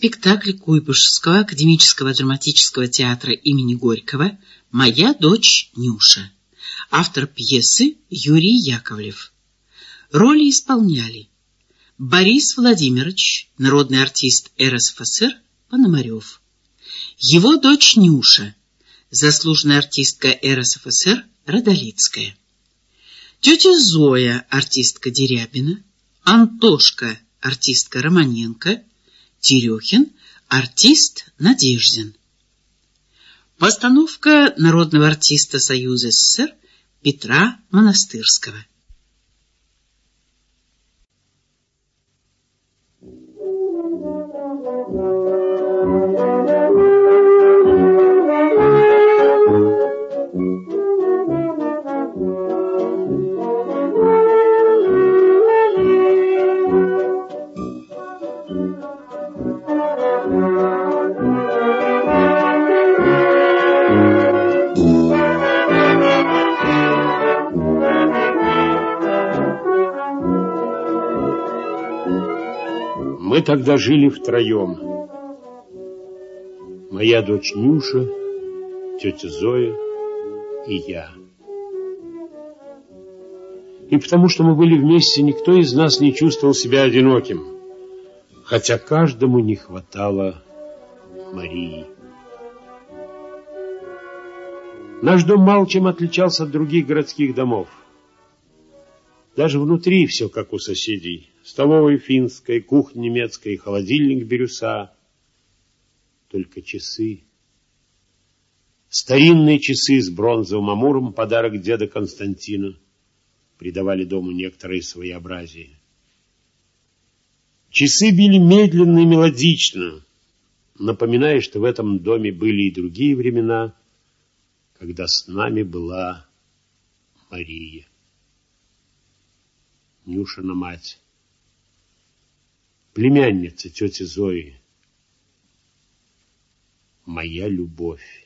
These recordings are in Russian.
спектакль Куйбышевского академического драматического театра имени Горького «Моя дочь Нюша». Автор пьесы Юрий Яковлев. Роли исполняли Борис Владимирович, народный артист РСФСР Пономарев, его дочь Нюша, заслуженная артистка РСФСР Радолицкая, тетя Зоя, артистка Дерябина, Антошка, артистка Романенко, Терехин, артист Надеждин. Постановка народного артиста Союза СССР Петра Монастырского. Мы тогда жили втроем. Моя дочь Нюша, тетя Зоя и я. И потому что мы были вместе, никто из нас не чувствовал себя одиноким, хотя каждому не хватало Марии. Наш дом мало чем отличался от других городских домов. Даже внутри все как у соседей. Столовая финская, кухня немецкая, холодильник бирюса. Только часы. Старинные часы с бронзовым амуром, подарок деда Константина, придавали дому некоторое своеобразие. Часы били медленно и мелодично, напоминая, что в этом доме были и другие времена, когда с нами была Мария. Нюшина мать, племянница тети Зои, моя любовь.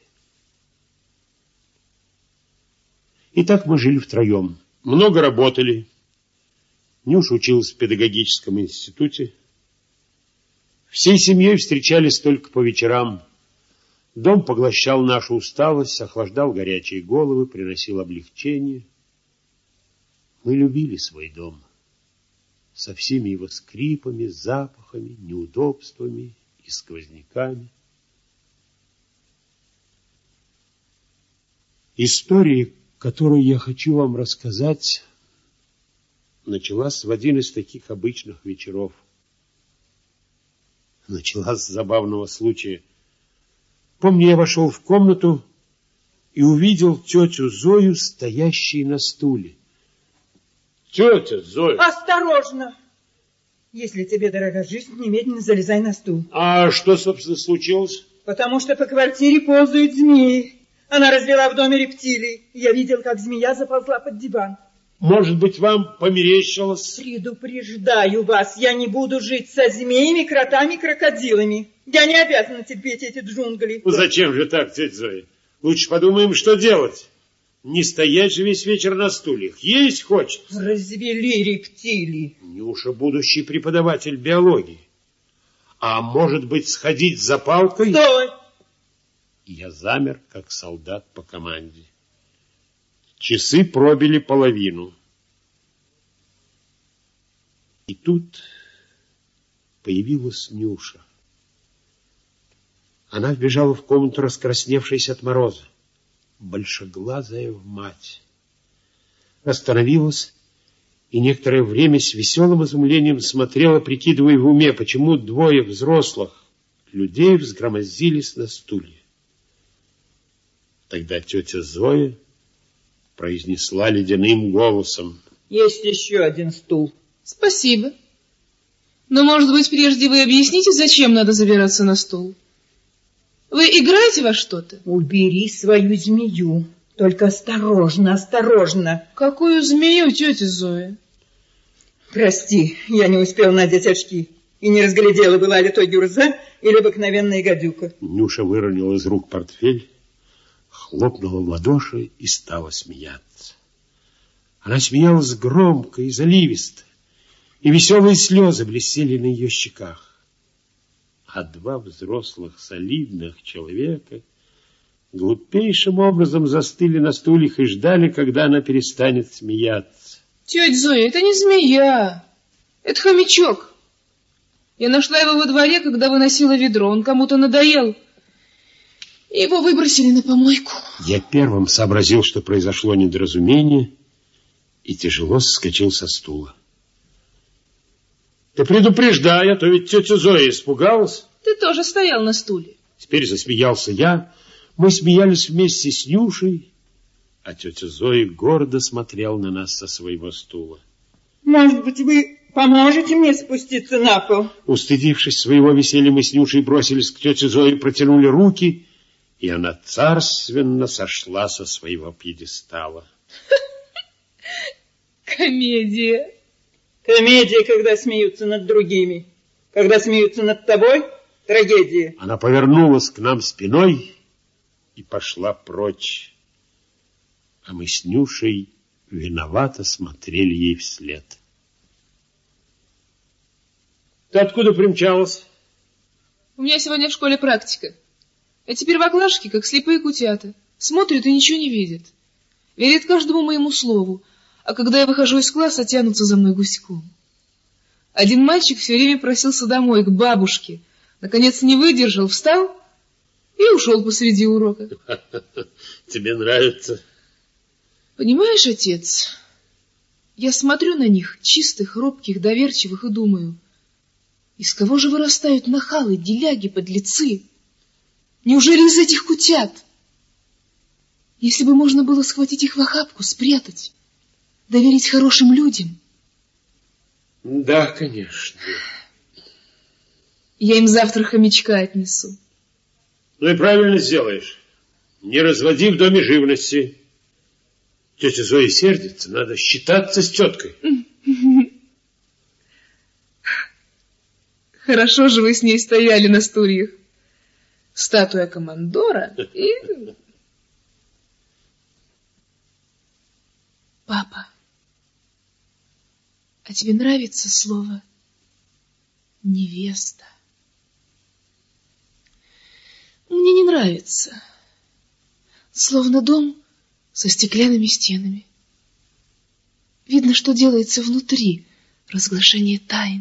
И так мы жили втроем, много работали. Нюша училась в педагогическом институте. Всей семьей встречались только по вечерам. Дом поглощал нашу усталость, охлаждал горячие головы, приносил облегчение. Мы любили свой дом со всеми его скрипами, запахами, неудобствами и сквозняками. История, которую я хочу вам рассказать, началась в один из таких обычных вечеров. Началась с забавного случая. Помню, я вошел в комнату и увидел тетю Зою, стоящей на стуле. Тетя Зоя! Осторожно! Если тебе дорога жизнь, немедленно залезай на стул. А что, собственно, случилось? Потому что по квартире ползают змеи. Она развела в доме рептилий. Я видел, как змея заползла под диван. Может быть, вам померещилось? Предупреждаю вас, я не буду жить со змеями, кротами, крокодилами. Я не обязана терпеть эти джунгли. Ну, зачем же так, тетя Зоя? Лучше подумаем, что делать. Не стоять же весь вечер на стульях. Есть хочется. Развели рептилии. Нюша будущий преподаватель биологии. А может быть, сходить за палкой? Стой! Я замер, как солдат по команде. Часы пробили половину. И тут появилась Нюша. Она вбежала в комнату, раскрасневшаяся от мороза. Большеглазая мать. Остановилась и некоторое время с веселым изумлением смотрела, прикидывая в уме, почему двое взрослых людей взгромоздились на стулья. Тогда тетя Зоя произнесла ледяным голосом: есть еще один стул. Спасибо. Но, может быть, прежде вы объясните, зачем надо забираться на стул? Вы играете во что-то? Убери свою змею. Только осторожно, осторожно. Какую змею, тетя Зоя? Прости, я не успел надеть очки. И не разглядела, была ли то гюрза или обыкновенная гадюка. Нюша выронила из рук портфель, хлопнула в ладоши и стала смеяться. Она смеялась громко и заливисто, и веселые слезы блестели на ее щеках. А два взрослых, солидных человека глупейшим образом застыли на стульях и ждали, когда она перестанет смеяться. Тетя Зоя, это не змея, это хомячок. Я нашла его во дворе, когда выносила ведро. Он кому-то надоел. И его выбросили на помойку. Я первым сообразил, что произошло недоразумение, и тяжело соскочил со стула. Ты предупреждай, а то ведь тетя Зоя испугалась. Ты тоже стоял на стуле. Теперь засмеялся я. Мы смеялись вместе с Нюшей, а тетя Зоя гордо смотрела на нас со своего стула. Может быть, вы поможете мне спуститься на пол? Устыдившись своего веселья, мы с Нюшей бросились к тете Зое, протянули руки, и она царственно сошла со своего пьедестала. Комедия. Комедия, когда смеются над другими. Когда смеются над тобой, трагедия. Она повернулась к нам спиной и пошла прочь. А мы с Нюшей виновато смотрели ей вслед. Ты откуда примчалась? У меня сегодня в школе практика. Эти первоклашки, как слепые кутята, смотрят и ничего не видят. Верят каждому моему слову, а когда я выхожу из класса, тянутся за мной гуськом. Один мальчик все время просился домой, к бабушке. Наконец не выдержал, встал и ушел посреди урока. Тебе нравится? Понимаешь, отец, я смотрю на них, чистых, робких, доверчивых, и думаю, из кого же вырастают нахалы, деляги, подлецы? Неужели из этих кутят? Если бы можно было схватить их в охапку, спрятать, доверить хорошим людям. Да, конечно. Я им завтра хомячка отнесу. Ну и правильно сделаешь. Не разводи в доме живности. Тетя Зоя сердится, надо считаться с теткой. Хорошо же вы с ней стояли на стульях. Статуя командора и... Папа, а тебе нравится слово «невеста»? Мне не нравится. Словно дом со стеклянными стенами. Видно, что делается внутри, разглашение тайны.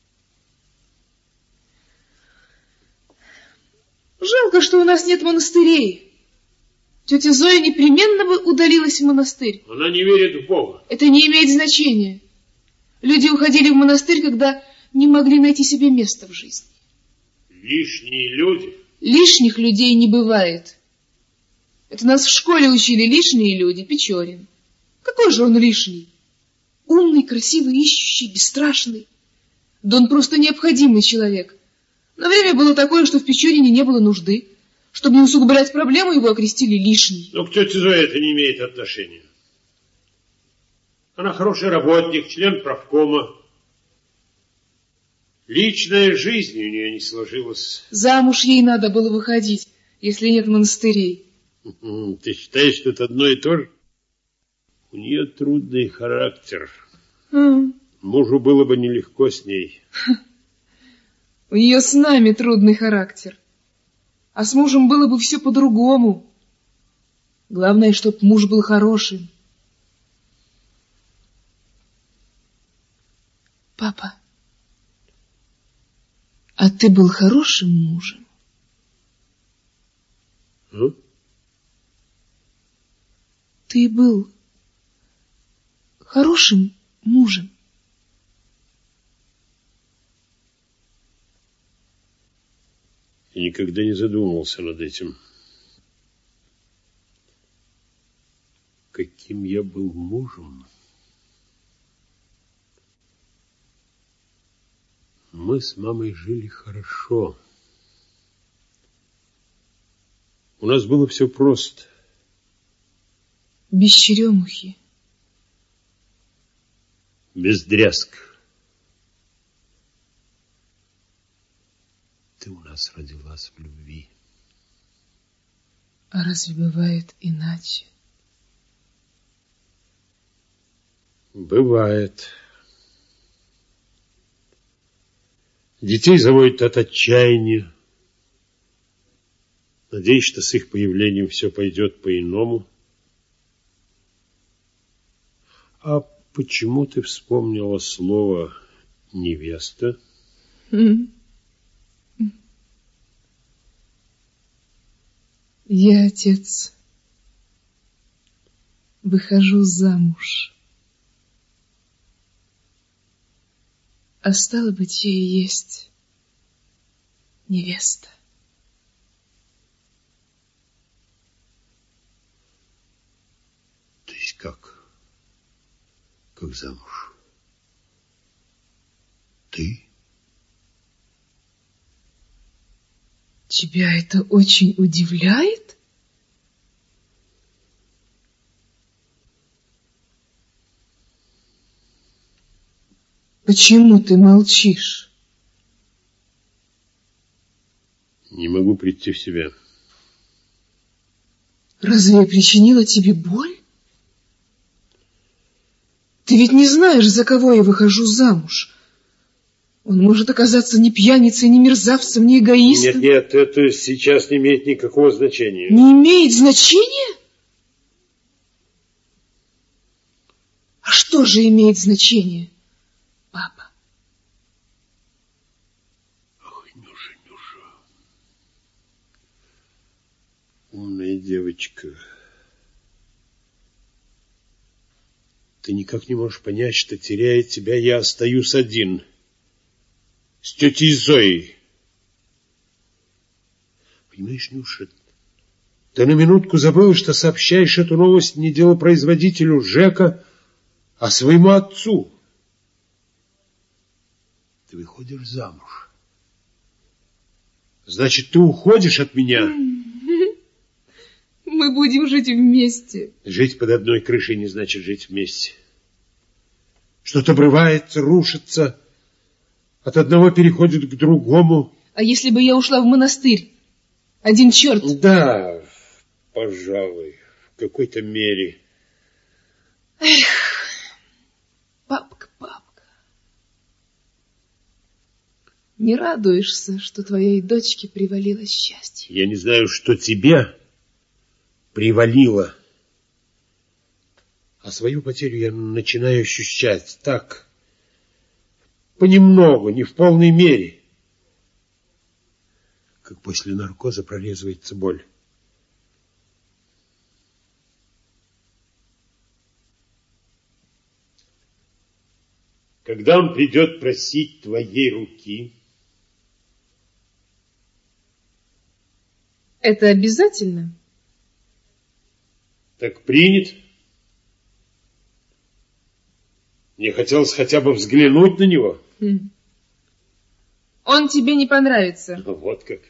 Жалко, что у нас нет монастырей. Тетя Зоя непременно бы удалилась в монастырь. Она не верит в Бога. Это не имеет значения. Люди уходили в монастырь, когда не могли найти себе места в жизни. Лишние люди. Лишних людей не бывает. Это нас в школе учили лишние люди, Печорин. Какой же он лишний? Умный, красивый, ищущий, бесстрашный. Да он просто необходимый человек. Но время было такое, что в Печорине не было нужды. Чтобы не усугублять проблему, его окрестили лишний. Но к тете Зое это не имеет отношения. Она хороший работник, член правкома. Личная жизнь у нее не сложилась. Замуж ей надо было выходить, если нет монастырей. Ты считаешь, что это одно и то же? У нее трудный характер. Мужу было бы нелегко с ней. У нее с нами трудный характер. А с мужем было бы все по-другому. Главное, чтоб муж был хорошим. Папа, а ты был хорошим мужем? Ты был хорошим мужем? Я никогда не задумывался над этим. Каким я был мужем? Мы с мамой жили хорошо. У нас было все просто. Без черемухи. Без дрязг. Ты у нас родилась в любви. А разве бывает иначе? Бывает. Детей заводят от отчаяния. Надеюсь, что с их появлением все пойдет по-иному. А почему ты вспомнила слово «невеста»? Я, отец, выхожу замуж. А стало быть, я и есть невеста. То есть как? Как замуж? Ты? Тебя это очень удивляет? Почему ты молчишь? Не могу прийти в себя. Разве я причинила тебе боль? Ты ведь не знаешь, за кого я выхожу замуж. Он может оказаться ни пьяницей, ни мерзавцем, ни эгоистом. Нет, это сейчас не имеет никакого значения. Не имеет значения? А что же имеет значение, папа? Ах, Нюша. Умная девочка. Ты никак не можешь понять, что, теряя тебя, я остаюсь один. С тетей Зоей. Понимаешь, Нюша, ты на минутку забыла, что сообщаешь эту новость не делопроизводителю Жека, а своему отцу. Ты выходишь замуж. Значит, ты уходишь от меня. Мы будем жить вместе. Жить под одной крышей не значит жить вместе. Что-то обрывается, рушится. От одного переходит к другому. А если бы я ушла в монастырь? Один черт. Да, пожалуй, в какой-то мере. Эх, папка. Не радуешься, что твоей дочке привалило счастье? Я не знаю, что тебе привалило. А свою потерю я начинаю ощущать так, понемногу, не в полной мере. Как после наркоза прорезывается боль. Когда он придет просить твоей руки... Это обязательно? Так принят. Мне хотелось хотя бы взглянуть на него. Он тебе не понравится. Вот как.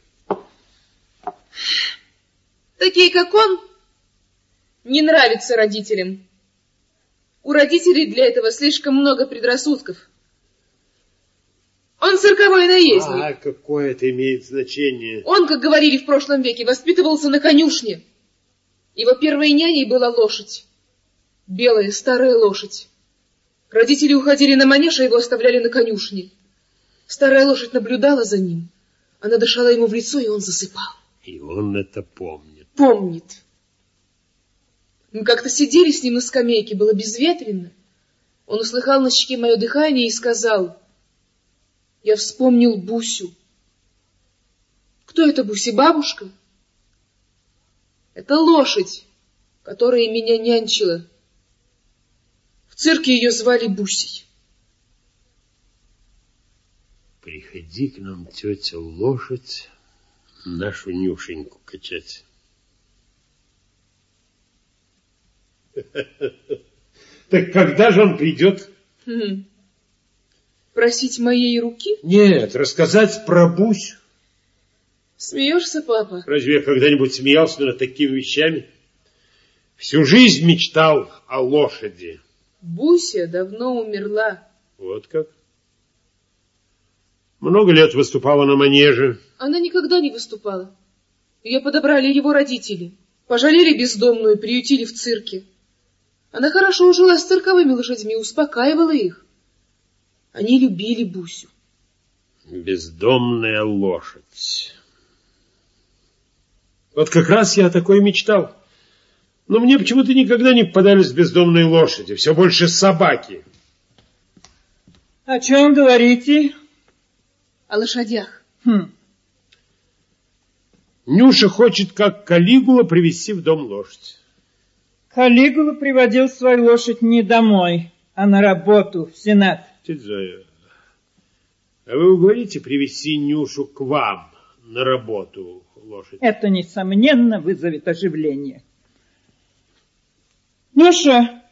Такие, как он, не нравятся родителям. У родителей для этого слишком много предрассудков. Он цирковой наездник. А какое это имеет значение? Он, как говорили в прошлом веке, воспитывался на конюшне. Его первой няней была лошадь. Белая старая лошадь. Родители уходили на манеж, а его оставляли на конюшне. Старая лошадь наблюдала за ним. Она дышала ему в лицо, и он засыпал. И он это помнит. Помнит. Мы как-то сидели с ним на скамейке, было безветренно. Он услыхал на щеке мое дыхание и сказал: я вспомнил Бусю. Кто это Буся? Бабушка? Это лошадь, которая меня нянчила. В цирке ее звали Бусей. Приходи к нам, тетя, лошадь, нашу Нюшеньку качать. Так когда же он придет? Просить моей руки? Нет, рассказать про Бусю. Смеешься, папа? Разве я когда-нибудь смеялся над такими вещами? Всю жизнь мечтал о лошади. Буся давно умерла. Вот как? Много лет выступала на манеже. Она никогда не выступала. Ее подобрали его родители. Пожалели бездомную, приютили в цирке. Она хорошо ужила с цирковыми лошадьми, успокаивала их. Они любили Бусю. Бездомная лошадь. Вот как раз я о такой мечтал. Но мне почему-то никогда не попадались бездомные лошади. Все больше собаки. О чем говорите? О лошадях. Нюша хочет, как Калигула, привезти в дом лошадь. Калигула приводил свою лошадь не домой, а на работу, в Сенат. Тетя Зоя, а вы уговорите привезти Нюшу к вам на работу лошадь? Это, несомненно, вызовет оживление. Нюша,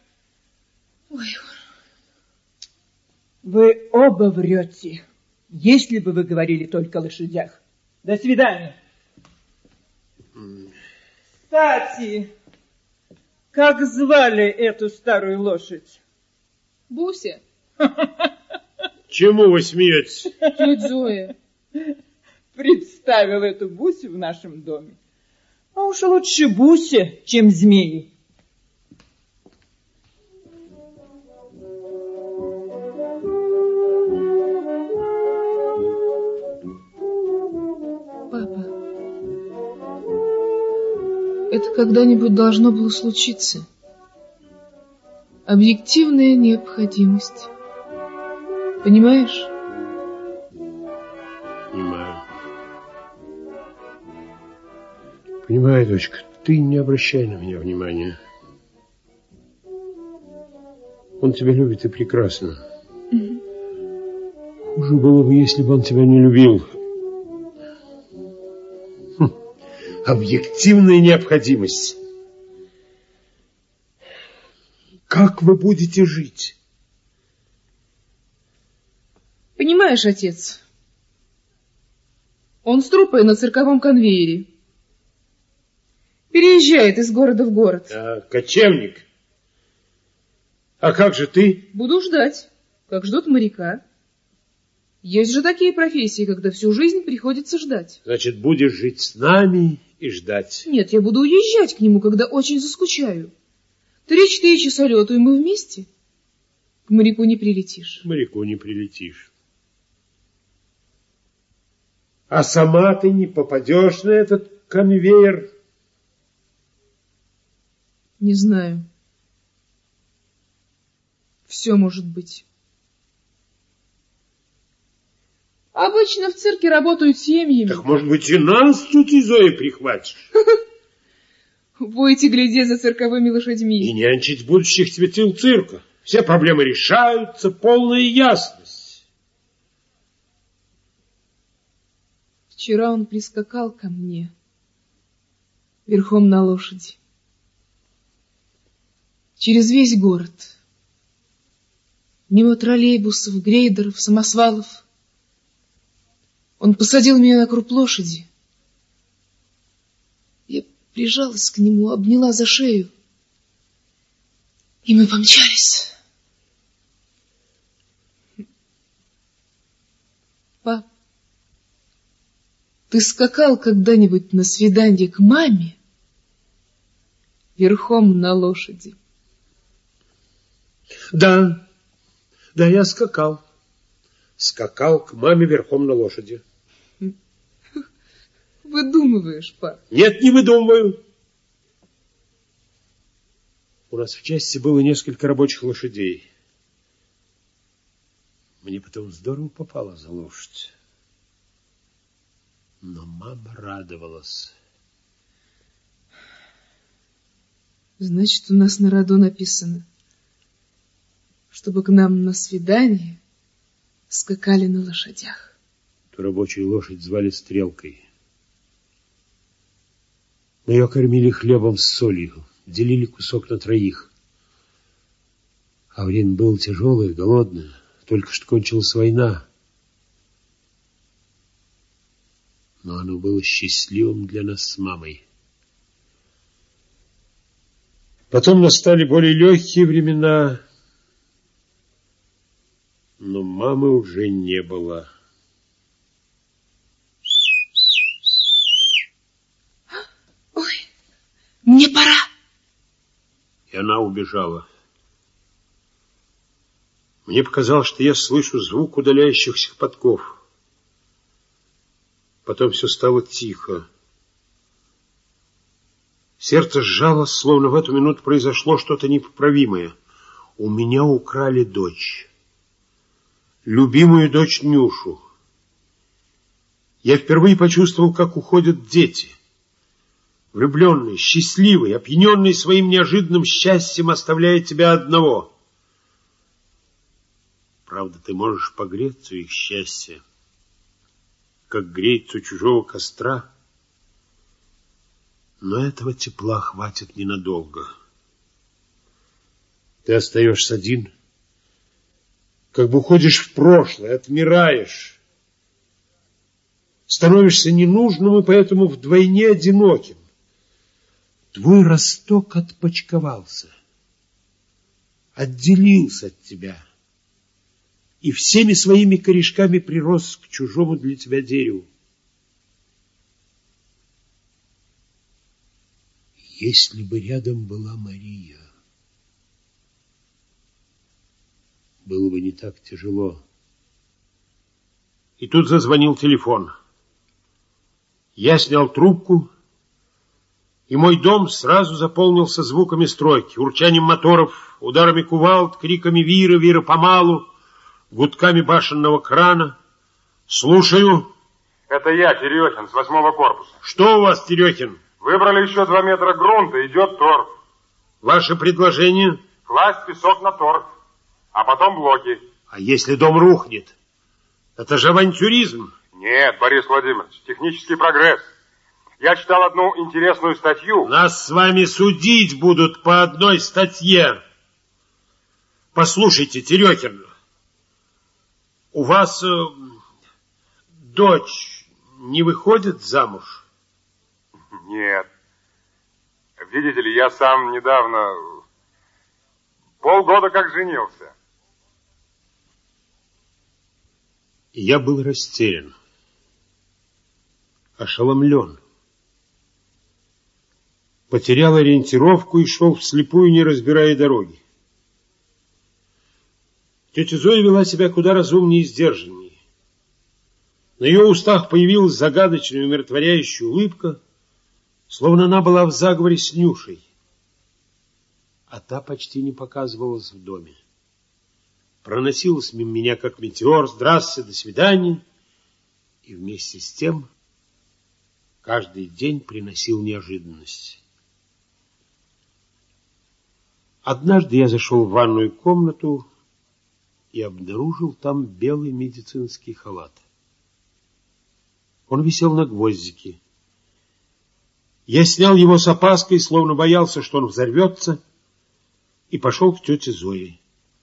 вы оба врете, если бы вы говорили только о лошадях. До свидания. Кстати, как звали эту старую лошадь? Буся. Чему вы смеетесь? Тетя Зоя. Представил эту Бусю в нашем доме. А уж лучше Буся, чем змеи. Папа, это когда-нибудь должно было случиться. Объективная необходимость. Понимаешь? Понимаю. Понимаю, дочка, ты не обращай на меня внимания. Он тебя любит и прекрасно. Хуже было бы, если бы он тебя не любил. Объективная необходимость. Как вы будете жить? Понимаешь, отец, он с труппой на цирковом конвейере. Переезжает из города в город. А, кочевник. А как же ты? Буду ждать, как ждут моряка. Есть же такие профессии, когда всю жизнь приходится ждать. Значит, будешь жить с нами и ждать. Нет, я буду уезжать к нему, когда очень заскучаю. 3-4 часа лету, и мы вместе. К моряку не прилетишь. К моряку не прилетишь. А сама ты не попадешь на этот конвейер? Не знаю. Все может быть. Обычно в цирке работают семьями. Так, может быть, и нас с тетей Зоей прихватишь? Будете глядеть за цирковыми лошадьми. И нянчить будущих светил цирка. Все проблемы решаются, полная ясность. Вчера он прискакал ко мне верхом на лошади. Через весь город. Мимо троллейбусов, грейдеров, самосвалов. Он посадил меня на круп лошади. Я прижалась к нему, обняла за шею. И мы помчались. Пап, ты скакал когда-нибудь на свидание к маме верхом на лошади? Да, я скакал. Скакал к маме верхом на лошади. Выдумываешь, пап? Нет, не выдумываю. У нас в части было несколько рабочих лошадей. Мне потом здорово попало за лошадь. Но мама радовалась. Значит, у нас на роду написано, чтобы к нам на свидание скакали на лошадях. Ту рабочую лошадь звали Стрелкой. Мы ее кормили хлебом с солью, делили кусок на 3. А время было тяжелое, голодное. Только что кончилась война. Но оно было счастливым для нас с мамой. Потом настали более легкие времена, но мамы уже не было. Ой, мне пора. И она убежала. Мне показалось, что я слышу звук удаляющихся подков. Потом все стало тихо. Сердце сжалось, словно в эту минуту произошло что-то непоправимое. У меня украли дочь. Любимую дочь Нюшу. Я впервые почувствовал, как уходят дети. Влюбленные, счастливые, опьяненные своим неожиданным счастьем, оставляя тебя одного. Правда, ты можешь погреться у их счастья, как греется у чужого костра. Но этого тепла хватит ненадолго. Ты остаешься один, как бы уходишь в прошлое, отмираешь. Становишься ненужным и поэтому вдвойне одиноким. Твой росток отпочковался, отделился от тебя и всеми своими корешками прирос к чужому для тебя дереву. Если бы рядом была Мария, было бы не так тяжело. И тут зазвонил телефон. Я снял трубку, и мой дом сразу заполнился звуками стройки, урчанием моторов, ударами кувалд, криками вира, вира помалу, гудками башенного крана. Слушаю. Это я, Терехин, с 8-го корпуса. Что у вас, Терехин? Выбрали еще 2 метра грунта, идет торф. Ваше предложение? Класть песок на торф, а потом блоки. А если дом рухнет? Это же авантюризм. Нет, Борис Владимирович, технический прогресс. Я читал одну интересную статью. Нас с вами судить будут по одной статье. Послушайте, Терехин, у вас дочь не выходит замуж? Нет. Видите ли, я сам недавно, полгода как женился. Я был растерян, ошеломлен. Потерял ориентировку и шел вслепую, не разбирая дороги. Тетя Зоя вела себя куда разумнее и сдержаннее. На ее устах появилась загадочная умиротворяющая улыбка, словно она была в заговоре с Нюшей. А та почти не показывалась в доме. Проносилась мимо меня, как метеор. Здравствуйте, до свидания. И вместе с тем каждый день приносил неожиданность. Однажды я зашел в ванную комнату и обнаружил там белый медицинский халат. Он висел на гвоздике. Я снял его с опаской, словно боялся, что он взорвется, и пошел к тете Зое.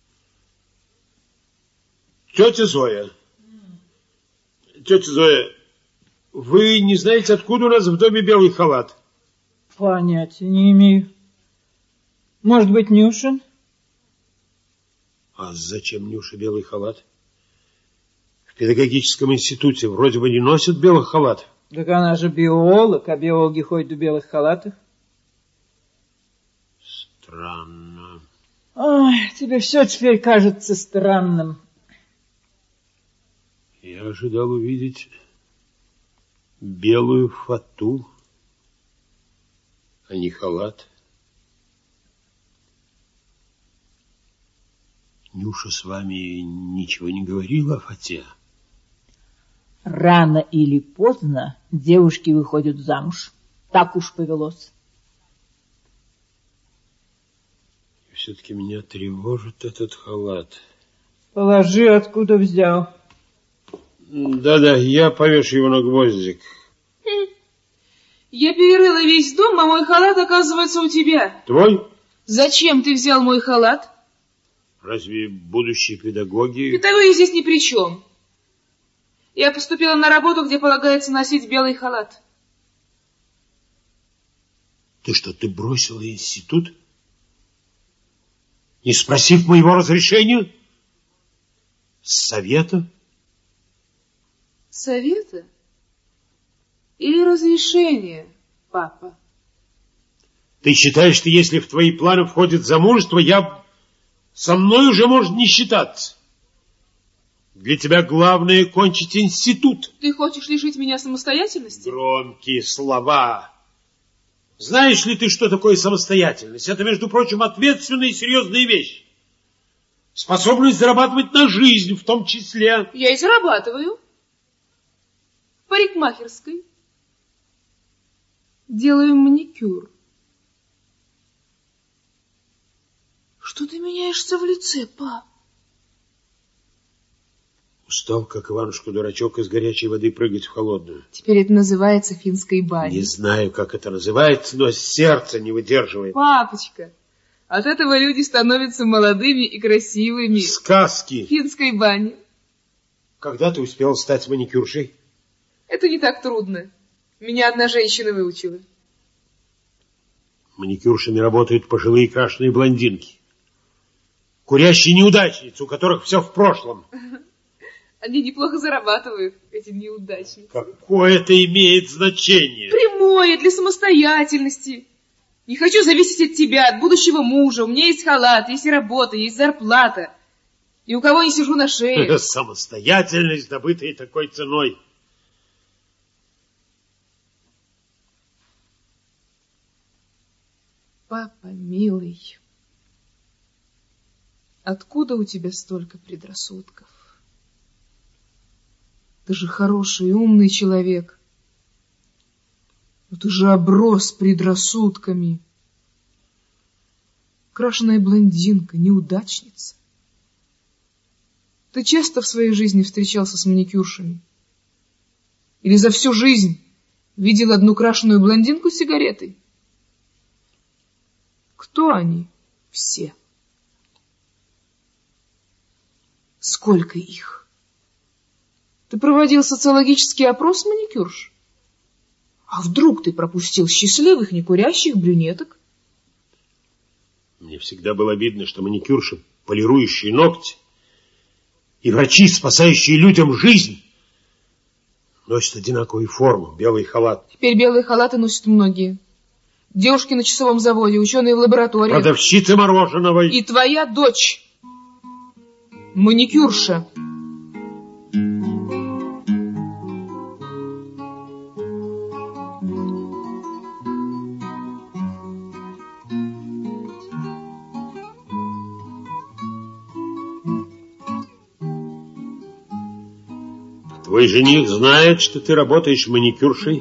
Тетя Зоя, вы не знаете, откуда у нас в доме белый халат? Понятия не имею. Может быть, Нюшин? А зачем Нюше белый халат? В педагогическом институте вроде бы не носят белых халатов. Так она же биолог, а биологи ходят в белых халатах. Странно. Ой, тебе все теперь кажется странным. Я ожидал увидеть белую фату, а не халат. Нюша с вами ничего не говорила о фате? Рано или поздно девушки выходят замуж. Так уж повелось. И все-таки меня тревожит этот халат. Положи, откуда взял. Да-да, я повешу его на гвоздик. Я перерыла весь дом, а мой халат оказывается у тебя. Твой? Зачем ты взял мой халат? Разве будущие педагоги... Педагоги здесь ни при чем. Я поступила на работу, где полагается носить белый халат. Ты что, ты бросила институт? Не спросив моего разрешения? Совета? Совета? Или разрешения, папа? Ты считаешь, что если в твои планы входит замужество, со мной уже можно не считаться? Для тебя главное кончить институт. Ты хочешь лишить меня самостоятельности? Громкие слова. Знаешь ли ты, что такое самостоятельность? Это, между прочим, ответственная и серьезная вещь. Способность зарабатывать на жизнь, в том числе. Я и зарабатываю. В парикмахерской. Делаю маникюр. Что ты меняешься в лице, пап? Устал, как Иванушка-дурачок, из горячей воды прыгать в холодную. Теперь это называется финской баней. Не знаю, как это называется, но сердце не выдерживает. Папочка, от этого люди становятся молодыми и красивыми. Сказки. Финской бани. Когда ты успел стать маникюршей? Это не так трудно. Меня одна женщина выучила. Маникюршами работают пожилые крашеные блондинки. Курящие неудачницы, у которых все в прошлом. Они неплохо зарабатывают, эти неудачники. Какое это имеет значение? Прямое, для самостоятельности. Не хочу зависеть от тебя, от будущего мужа. У меня есть халат, есть работа, есть зарплата. Ни у кого не сижу на шее. Самостоятельность, добытая такой ценой. Папа, милый, откуда у тебя столько предрассудков? Ты же хороший, умный человек. Но ты же оброс предрассудками. Крашеная блондинка, неудачница. Ты часто в своей жизни встречался с маникюршами? Или за всю жизнь видел одну крашеную блондинку с сигаретой? Кто они все? Сколько их? Ты проводил социологический опрос маникюрш? А вдруг ты пропустил счастливых, некурящих брюнеток? Мне всегда было обидно, что маникюрши, полирующие ногти, и врачи, спасающие людям жизнь, носят одинаковую форму, белый халат. Теперь белые халаты носят многие. Девушки на часовом заводе, ученые в лаборатории. Продавщицы мороженого. И твоя дочь, маникюрша. Твой жених знает, что ты работаешь маникюршей?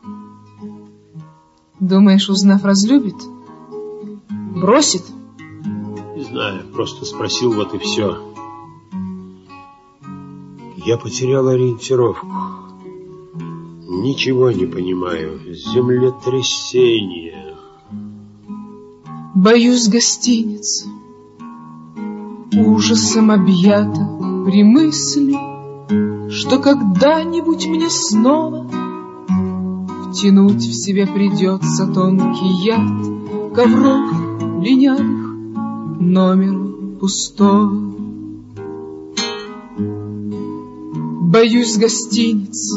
Думаешь, узнав, разлюбит? Бросит? Не знаю, просто спросил, вот и все. Я потерял ориентировку. Ничего не понимаю. Землетрясение. Боюсь гостиниц. Ужасом объята при мысли, что когда-нибудь мне снова втянуть в себя придется тонкий яд ковров линялых номера пустого. Боюсь гостиниц,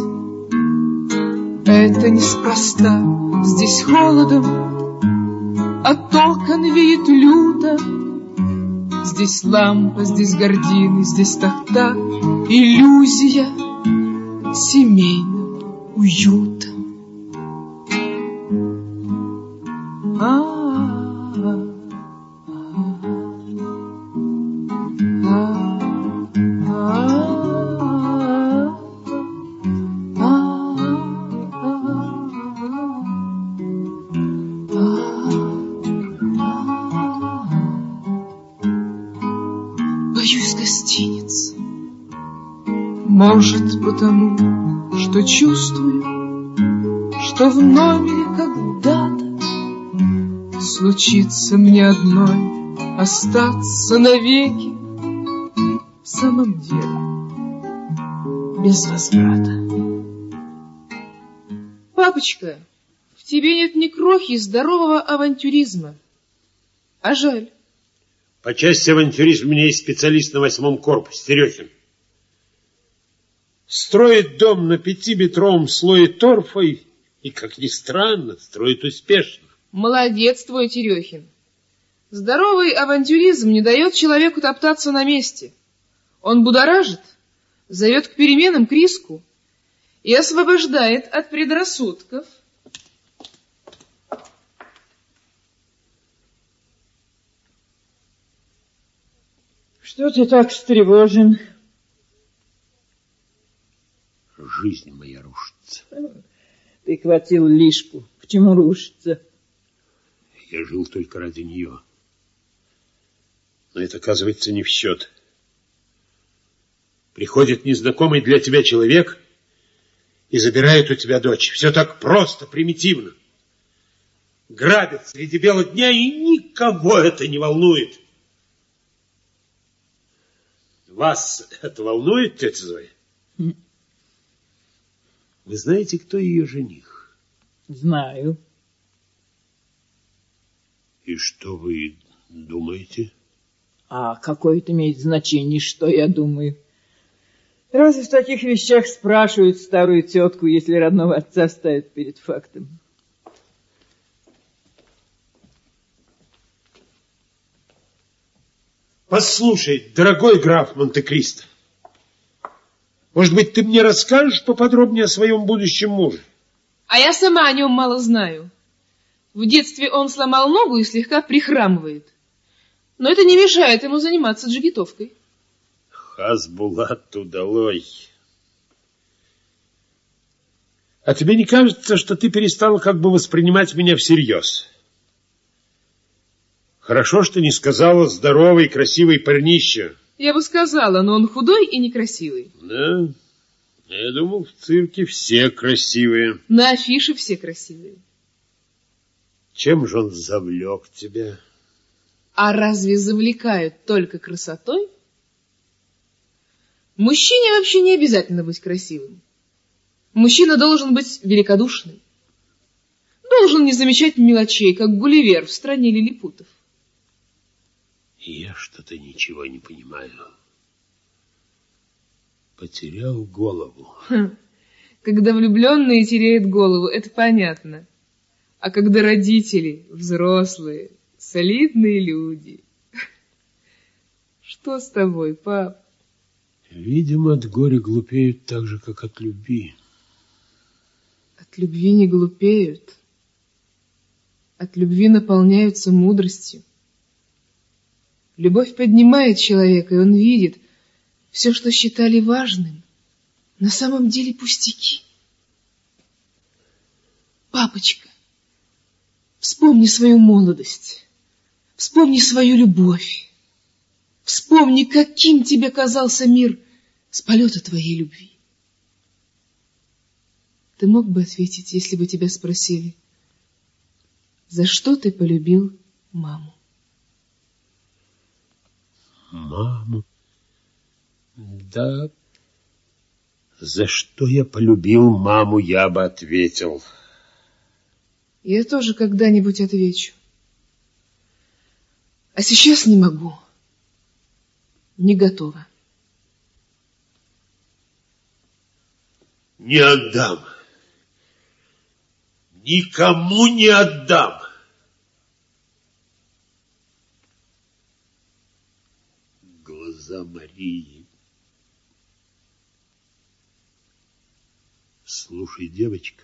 это неспроста. Здесь холодом от окон веет люто. Здесь лампа, здесь гардины, здесь тахта, иллюзия семейного уюта. Боюсь гостиниц. Может, потому, что чувствую, что в номере когда-то случится мне одной остаться навеки, в самом деле, без возврата. Папочка, в тебе нет ни крохи здорового авантюризма. А жаль. По части авантюризма у меня есть специалист на 8-м корпусе, Терехин. Строит дом на 5-метровом слое торфа и, как ни странно, строит успешно. Молодец твой Терехин. Здоровый авантюризм не дает человеку топтаться на месте. Он будоражит, зовет к переменам, к риску и освобождает от предрассудков. Что ты так встревожен? Жизнь моя рушится. Ты хватил лишку. К чему рушится? Я жил только ради нее. Но это, оказывается, не в счет. Приходит незнакомый для тебя человек и забирает у тебя дочь. Все так просто, примитивно. Грабят среди бела дня, и никого это не волнует. Вас это волнует, тетя Зоя? Вы знаете, кто ее жених? Знаю. И что вы думаете? А какое это имеет значение, что я думаю? Разве в таких вещах спрашивают старую тетку, если родного отца ставят перед фактом? Послушай, дорогой граф Монте-Кристо, может быть, ты мне расскажешь поподробнее о своем будущем муже? А я сама о нем мало знаю. В детстве он сломал ногу и слегка прихрамывает. Но это не мешает ему заниматься джигитовкой. Хасбулат удалой. А тебе не кажется, что ты перестала как бы воспринимать меня всерьез? Хорошо, что не сказала здоровый, красивый парнище. Я бы сказала, но он худой и некрасивый. Да, я думал, в цирке все красивые. На афише все красивые. Чем же он завлек тебя? А разве завлекают только красотой? Мужчине вообще не обязательно быть красивым. Мужчина должен быть великодушным. Должен не замечать мелочей, как Гулливер в стране лилипутов. Я что-то ничего не понимаю. Потерял голову. Когда влюбленные теряют голову, это понятно. А когда родители, взрослые, солидные люди. Что с тобой, пап? Видимо, от горя глупеют так же, как от любви. От любви не глупеют. От любви наполняются мудростью. Любовь поднимает человека, и он видит, все, что считали важным, на самом деле пустяки. Папочка, вспомни свою молодость, вспомни свою любовь, вспомни, каким тебе казался мир с полета твоей любви. Ты мог бы ответить, если бы тебя спросили, за что ты полюбил маму? Маму? Да, за что я полюбил маму, я бы ответил. Я тоже когда-нибудь отвечу. А сейчас не могу. Не готова. Не отдам. Никому не отдам. Глаза Марии. Слушай, девочка,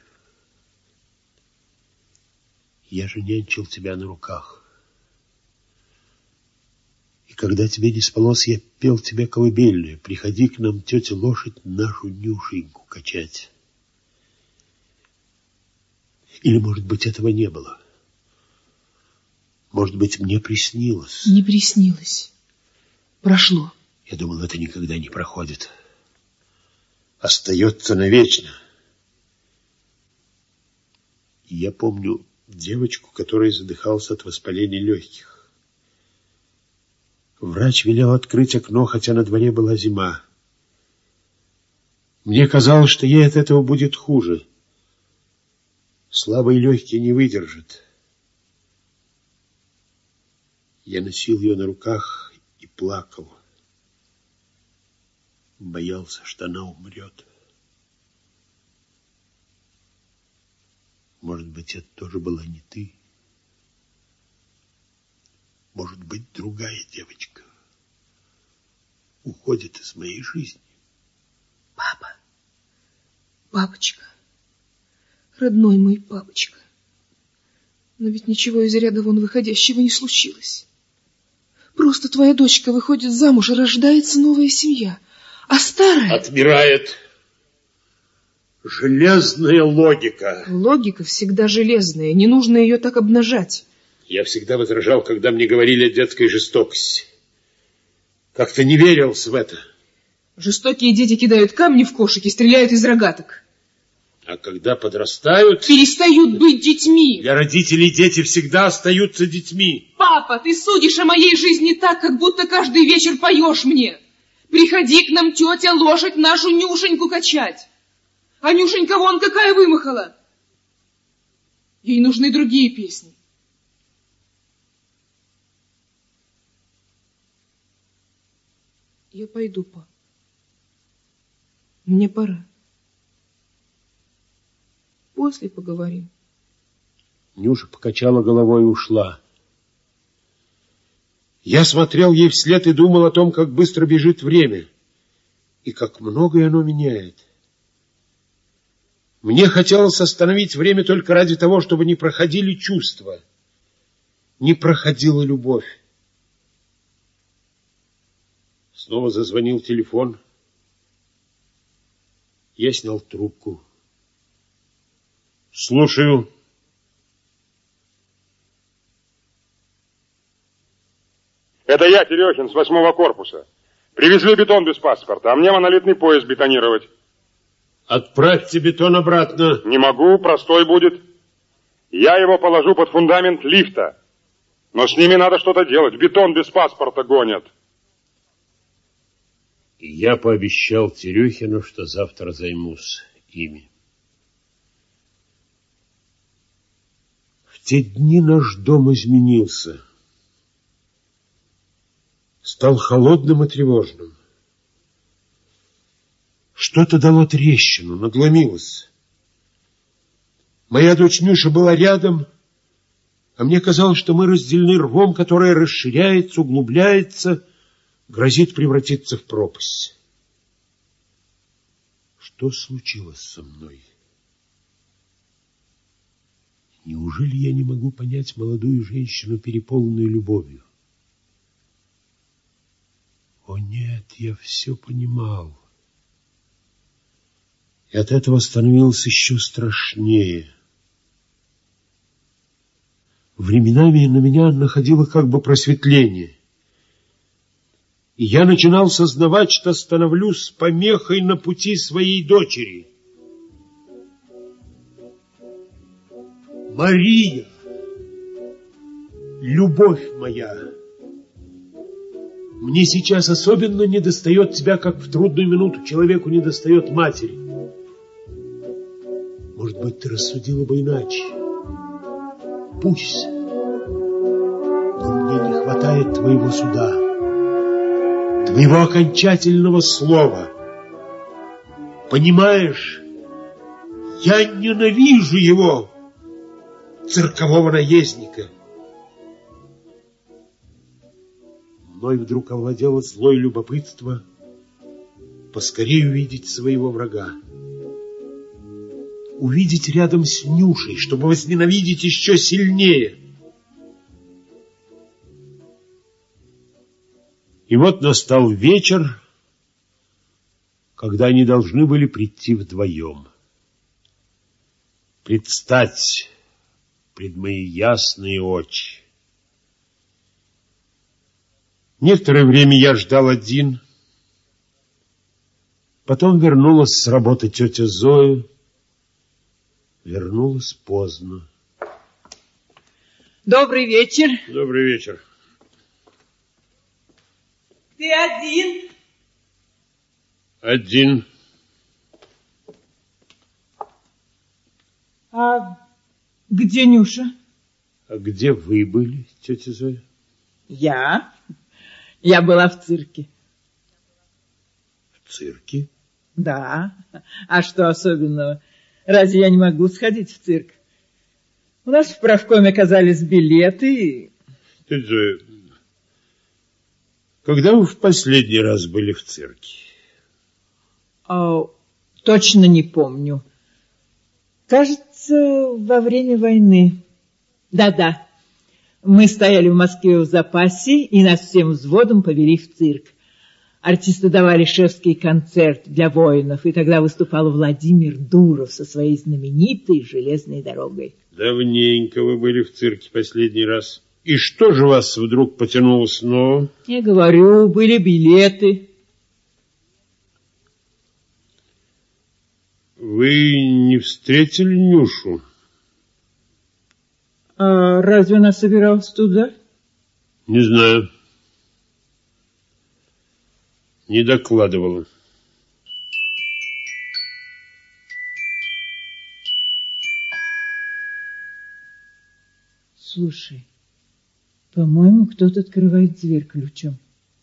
я же нянчил тебя на руках. И когда тебе не спалось, я пел тебе колыбельную. Приходи к нам, тетя лошадь, нашу Нюшеньку качать. Или, может быть, этого не было? Может быть, мне приснилось? Не приснилось. Прошло. Я думал, это никогда не проходит. Остается навечно. И я помню девочку, которая задыхалась от воспаления легких. Врач велел открыть окно, хотя на дворе была зима. Мне казалось, что ей от этого будет хуже. Слабые легкие не выдержат. Я носил ее на руках и плакал. Боялся, что она умрет. Может быть, это тоже была не ты. Может быть, другая девочка уходит из моей жизни. Папочка. Родной мой папочка. Но ведь ничего из ряда вон выходящего не случилось. Просто твоя дочка выходит замуж, и рождается новая семья. А старая... Отмирает. Железная логика. Логика всегда железная, не нужно ее так обнажать. Я всегда возражал, когда мне говорили о детской жестокости. Как-то не верился в это. Жестокие дети кидают камни в кошек и стреляют из рогаток. А когда подрастают... Перестают быть детьми. Для родителей дети всегда остаются детьми. Папа, ты судишь о моей жизни так, как будто каждый вечер поешь мне. Приходи к нам, тетя, лошадь нашу Нюшеньку качать. А Нюшенька вон какая вымахала. Ей нужны другие песни. Я пойду, па. Мне пора. После поговорим. Нюша покачала головой и ушла. Я смотрел ей вслед и думал о том, как быстро бежит время, и как многое оно меняет. Мне хотелось остановить время только ради того, чтобы не проходили чувства, не проходила любовь. Снова зазвонил телефон. Я снял трубку. Слушаю. Это я, Терехин, с 8-го корпуса. Привезли бетон без паспорта, а мне монолитный пояс бетонировать. Отправьте бетон обратно. Не могу, простой будет. Я его положу под фундамент лифта. Но с ними надо что-то делать. Бетон без паспорта гонят. И я пообещал Терехину, что завтра займусь ими. В те дни наш дом изменился. Стал холодным и тревожным. Что-то дало трещину, надломилось. Моя дочь Нюша была рядом, а мне казалось, что мы разделены рвом, которое расширяется, углубляется, грозит превратиться в пропасть. Что случилось со мной? Неужели я не могу понять молодую женщину, переполненную любовью? О нет, я все понимал. И от этого становилось еще страшнее. Временами на меня находило как бы просветление. И я начинал сознавать, что становлюсь помехой на пути своей дочери. Мария, любовь моя, мне сейчас особенно недостает тебя, как в трудную минуту человеку недостает матери. Может быть, ты рассудила бы иначе. Пусть. Но мне не хватает твоего суда, твоего окончательного слова. Понимаешь, я ненавижу его, циркового наездника. Мной вдруг овладело злое любопытство поскорее увидеть своего врага. Увидеть рядом с Нюшей, чтобы возненавидеть еще сильнее. И вот настал вечер, когда они должны были прийти вдвоем. Предстать пред мои ясные очи. Некоторое время я ждал один. Потом вернулась с работы тетя Зоя. Вернулась поздно. Добрый вечер. Добрый вечер. Ты один? Один. А где Нюша? А где вы были, тетя Зоя? Я? Я была в цирке. В цирке? Да. А что особенного? Разве я не могу сходить в цирк? У нас в правкоме оказались билеты. Тетя Зоя, когда вы в последний раз были в цирке? Точно не помню. Кажется, во время войны. Да-да. Мы стояли в Москве в запасе, и нас всем взводом повели в цирк. Артисты давали шефский концерт для воинов, и тогда выступал Владимир Дуров со своей знаменитой железной дорогой. Давненько вы были в цирке последний раз. И что же вас вдруг потянуло снова? Я говорю, были билеты. Вы не встретили Нюшу? А разве она собиралась туда? Не знаю. Не докладывала. Слушай, по-моему, кто-то открывает дверь ключом.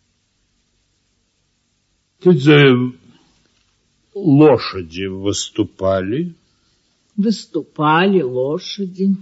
Тетя Зоя, лошади выступали? Выступали лошади.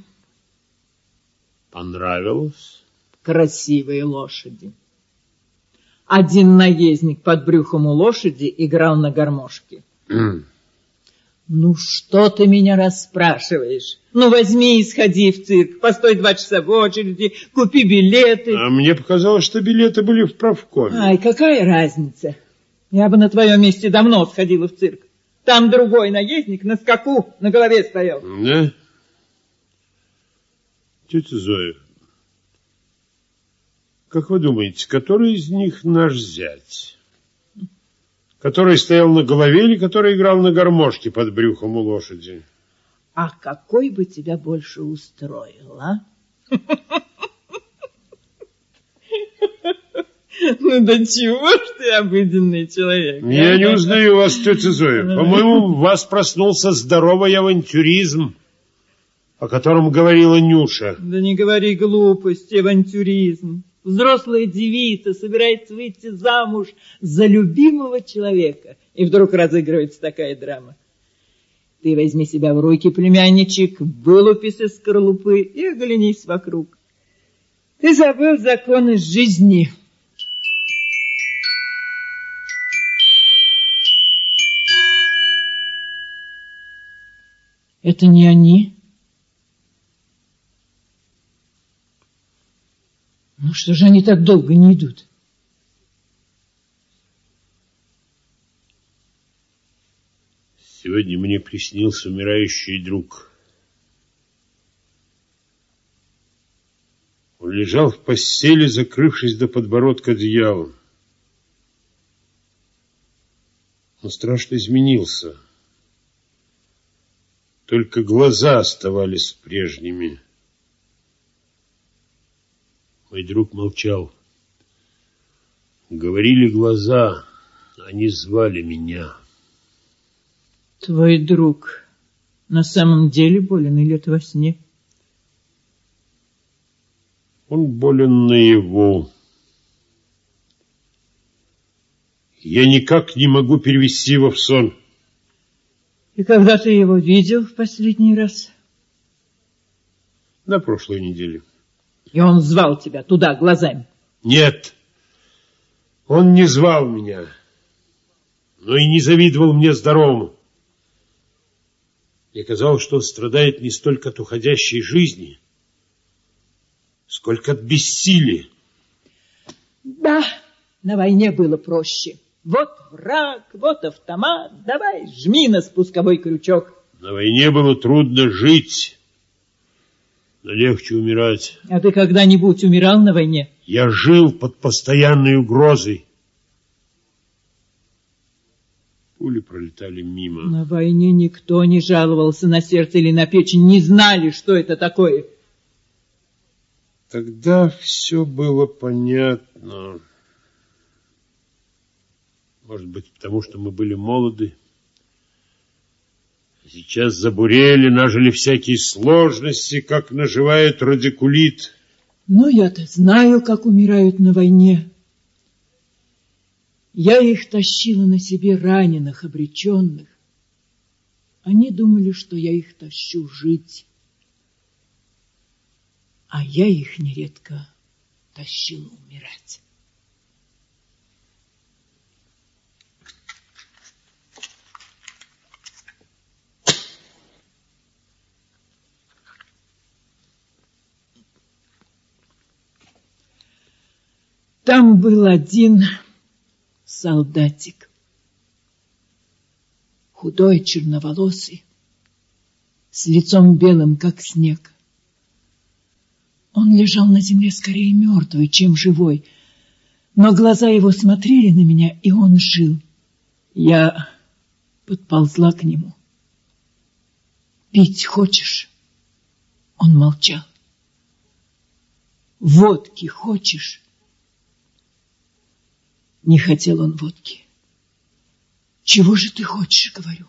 Понравилось? Красивые лошади. Один наездник под брюхом у лошади играл на гармошке. Ну, что ты меня расспрашиваешь? Ну, возьми и сходи в цирк, постой 2 часа в очереди, купи билеты. А мне показалось, что билеты были в правкоме. Ай, какая разница? Я бы на твоем месте давно сходила в цирк. Там другой наездник на скаку на голове стоял. Да? Тетя Зоя, как вы думаете, который из них наш зять? Который стоял на голове или который играл на гармошке под брюхом у лошади? А какой бы тебя больше устроил, а? Ну да чего ж ты обыденный человек? Я не узнаю вас, тетя Зоя. По-моему, в вас проснулся здоровый авантюризм, о котором говорила Нюша. Да не говори глупости, авантюризм. Взрослая девица собирается выйти замуж за любимого человека. И вдруг разыгрывается такая драма. Ты возьми себя в руки, племянничек, вылупись из скорлупы и оглянись вокруг. Ты забыл законы жизни. Это не они? Ну что же они так долго не идут? Сегодня мне приснился умирающий друг. Он лежал в постели, закрывшись до подбородка одеялом. Он страшно изменился. Только глаза оставались прежними. Мой друг молчал. Говорили глаза, они звали меня. Твой друг на самом деле болен или это во сне? Он болен наяву. Я никак не могу перевести его в сон. И когда ты его видел в последний раз? На прошлой неделе. И он звал тебя туда глазами? Нет, он не звал меня, но и не завидовал мне здоровому. Мне казалось, что он страдает не столько от уходящей жизни, сколько от бессилия. Да, на войне было проще. Вот враг, вот автомат, давай, жми на спусковой крючок. На войне было трудно жить, но легче умирать. А ты когда-нибудь умирал на войне? Я жил под постоянной угрозой. Пули пролетали мимо. На войне никто не жаловался на сердце или на печень, не знали, что это такое. Тогда все было понятно. Может быть, потому что мы были молоды. Сейчас забурели, нажили всякие сложности, как наживает радикулит. Ну, я-то знаю, как умирают на войне. Я их тащила на себе раненых, обреченных. Они думали, что я их тащу жить. А я их нередко тащила умирать. Там был один солдатик, худой, черноволосый, с лицом белым, как снег. Он лежал на земле скорее мертвый, чем живой, но глаза его смотрели на меня, и он жил. Я подползла к нему. «Пить хочешь?» Он молчал. «Водки хочешь?» Не хотел он водки. «Чего же ты хочешь?» — говорю.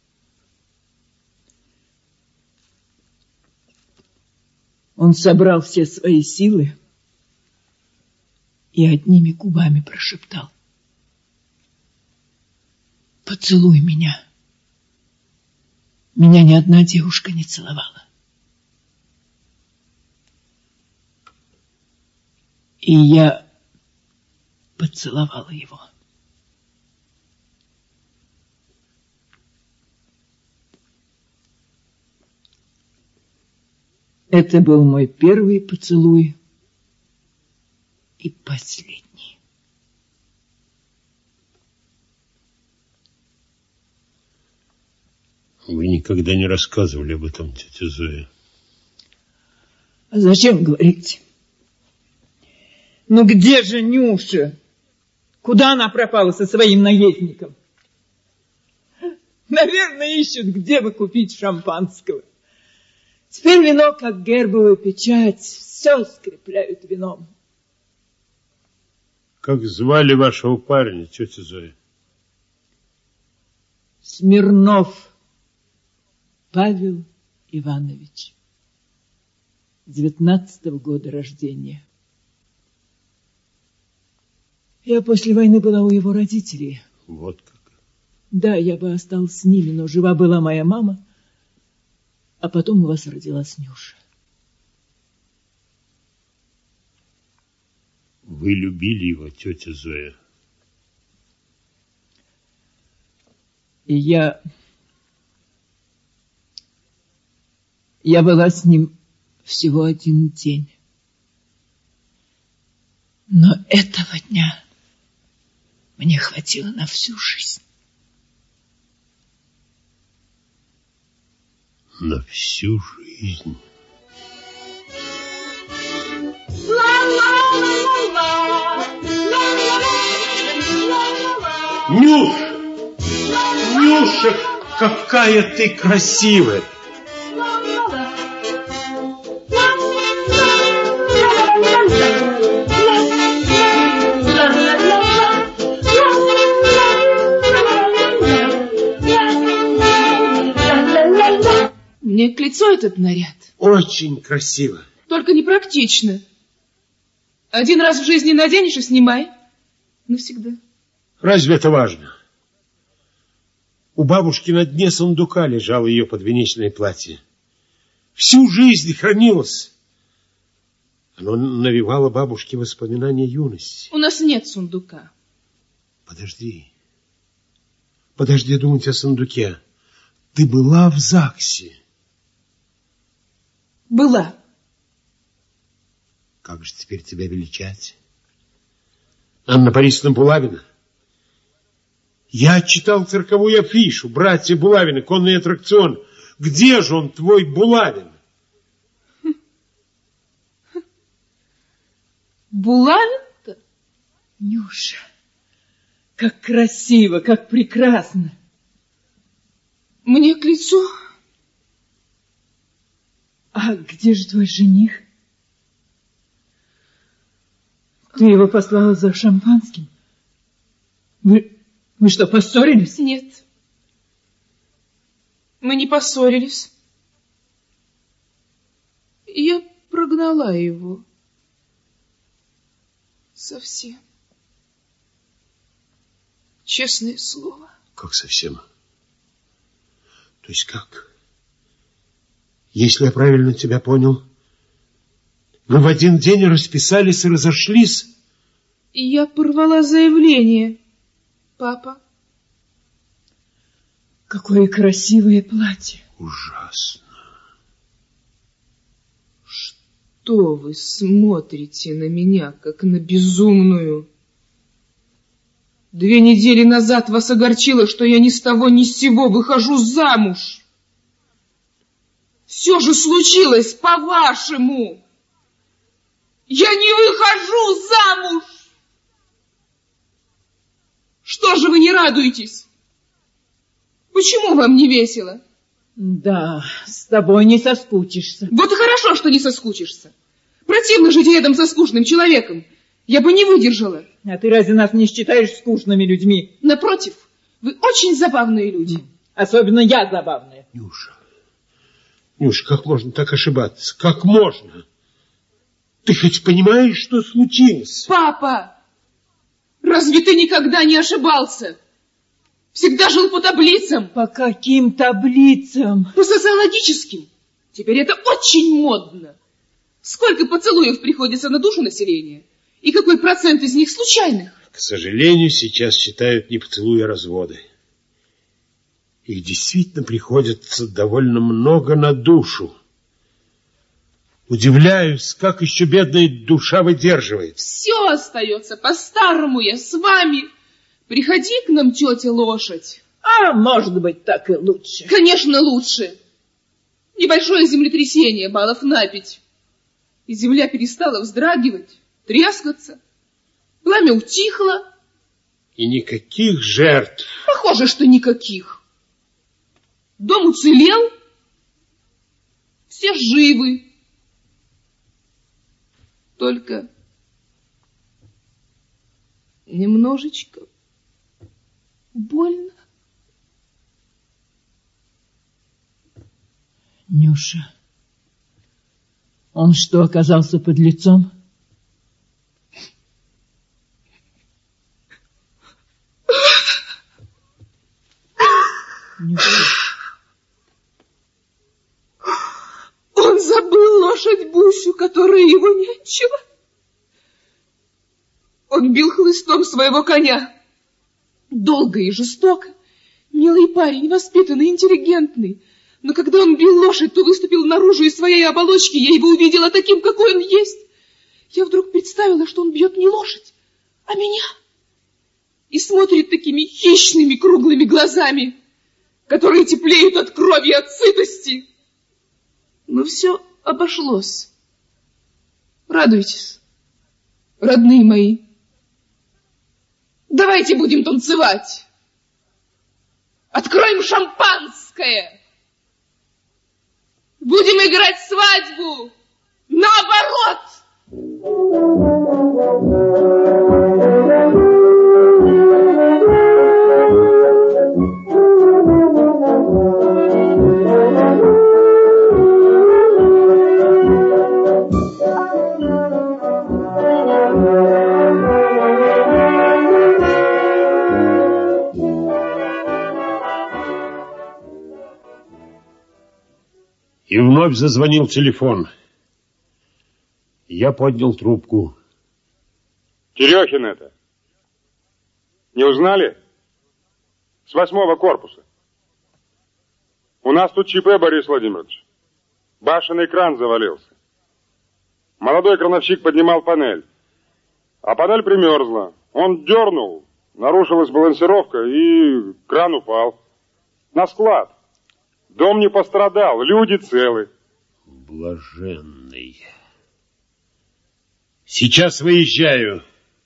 Он собрал все свои силы и одними губами прошептал: «Поцелуй меня». Меня ни одна девушка не целовала. И я поцеловала его. Это был мой первый поцелуй и последний. Вы никогда не рассказывали об этом, тетя Зоя. А зачем говорить? Ну где же Нюша? Куда она пропала со своим наездником? Наверное, ищут, где бы купить шампанского. Теперь вино, как гербовая печать, все скрепляют вином. Как звали вашего парня, тетя Зоя? Смирнов Павел Иванович. 19-го года рождения. Я после войны была у его родителей. Вот как. Да, я бы осталась с ними, но жива была моя мама, а потом у вас родилась Нюша. Вы любили его, тетя Зоя? И я была с ним всего один день. Но этого дня мне хватило на всю жизнь. На всю жизнь. Нюша! Нюша, какая ты красивая! Мне к лицу этот наряд. Очень красиво. Только непрактично. Один раз в жизни наденешь и снимай. Навсегда. Разве это важно? У бабушки на дне сундука лежало ее подвенечное платье. Всю жизнь хранилось. Оно навевало бабушке воспоминания юности. У нас нет сундука. Подожди. Подожди думать о сундуке. Ты была в ЗАГСе. Была. Как же теперь тебя величать? Анна Борисовна Булавина? Я читал цирковую афишу. Братья Булавины, конный аттракцион. Где же он, твой Булавин? Булавин-то? Нюша, как красиво, как прекрасно. Мне к лицу. А где же твой жених? Ты его послала за шампанским? Вы что, поссорились? Нет. Мы не поссорились. Я прогнала его. Совсем. Честное слово. Как совсем? То есть как? Если я правильно тебя понял, мы в один день расписались и разошлись. И я порвала заявление, папа. Какое красивое платье. Ужасно. Что вы смотрите на меня, как на безумную? 2 недели назад вас огорчило, что я ни с того ни с сего выхожу замуж. Все же случилось по-вашему. Я не выхожу замуж. Что же вы не радуетесь? Почему вам не весело? Да, с тобой не соскучишься. Вот и хорошо, что не соскучишься. Противно жить рядом со скучным человеком. Я бы не выдержала. А ты разве нас не считаешь скучными людьми? Напротив, вы очень забавные люди. Особенно я забавная. Нюша, как можно так ошибаться? Как можно? Ты хоть понимаешь, что случилось? Папа, разве ты никогда не ошибался? Всегда жил по таблицам. По каким таблицам? По социологическим. Теперь это очень модно. Сколько поцелуев приходится на душу населения? И какой процент из них случайных? К сожалению, сейчас считают не поцелуи, а разводы. Их действительно приходится довольно много на душу. Удивляюсь, как еще бедная душа выдерживает. Все остается по-старому, я с вами. Приходи к нам, тетя лошадь. А может быть, так и лучше. Конечно, лучше. Небольшое землетрясение, баллов на 5. И земля перестала вздрагивать, трескаться. Пламя утихло. И никаких жертв. Похоже, что никаких. Дом уцелел. Все живы. Только немножечко больно. Нюша, он что, оказался подлецом? Нюша. Он забыл лошадь Бусю, которая его нянчила. Он бил хлыстом своего коня. Долго и жестоко. Милый парень, воспитанный, интеллигентный. Но когда он бил лошадь, то выступил наружу из своей оболочки. Я его увидела таким, какой он есть. Я вдруг представила, что он бьет не лошадь, а меня. И смотрит такими хищными круглыми глазами, которые теплеют от крови и от сытости. Но все обошлось. Радуйтесь, родные мои. Давайте будем танцевать. Откроем шампанское. Будем играть свадьбу. Наоборот. И вновь зазвонил телефон. Я поднял трубку. Терехин это. Не узнали? С 8-го корпуса. У нас тут ЧП, Борис Владимирович. Башенный кран завалился. Молодой крановщик поднимал панель. А панель примерзла. Он дернул, нарушилась балансировка, и кран упал. На склад. Дом не пострадал, люди целы. Блаженный. Сейчас выезжаю.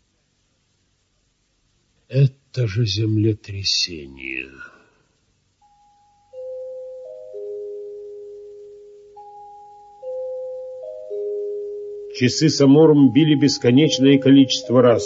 Это же землетрясение. Часы с Амуром били бесконечное количество раз.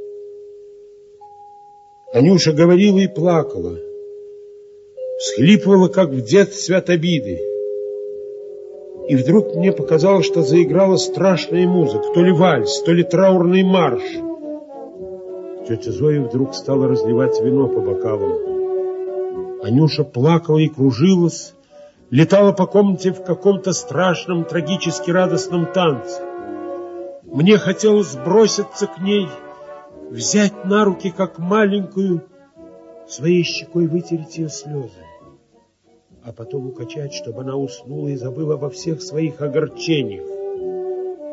Анюша говорила и плакала. Всхлипывала, как в детстве от обиды. И вдруг мне показалось, что заиграла страшная музыка. То ли вальс, то ли траурный марш. Тетя Зоя вдруг стала разливать вино по бокалам. Анюша плакала и кружилась, летала по комнате в каком-то страшном, трагически радостном танце. Мне хотелось броситься к ней, взять на руки, как маленькую, своей щекой вытереть ее слезы, а потом укачать, чтобы она уснула и забыла обо всех своих огорчениях.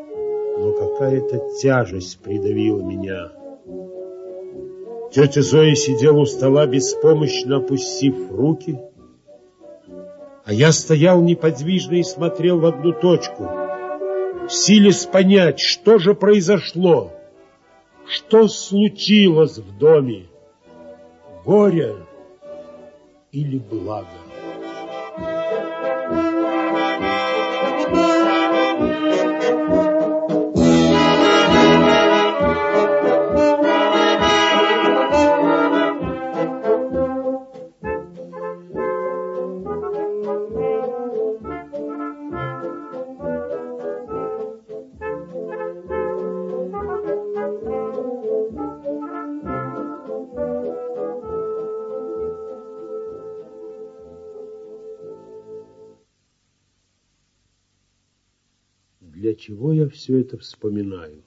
какая-то тяжесть придавила меня. Тетя Зоя сидела у стола, беспомощно опустив руки, а я стоял неподвижно и смотрел в одну точку, силясь понять, что же произошло, что случилось в доме, горе или благо. Для чего я все это вспоминаю?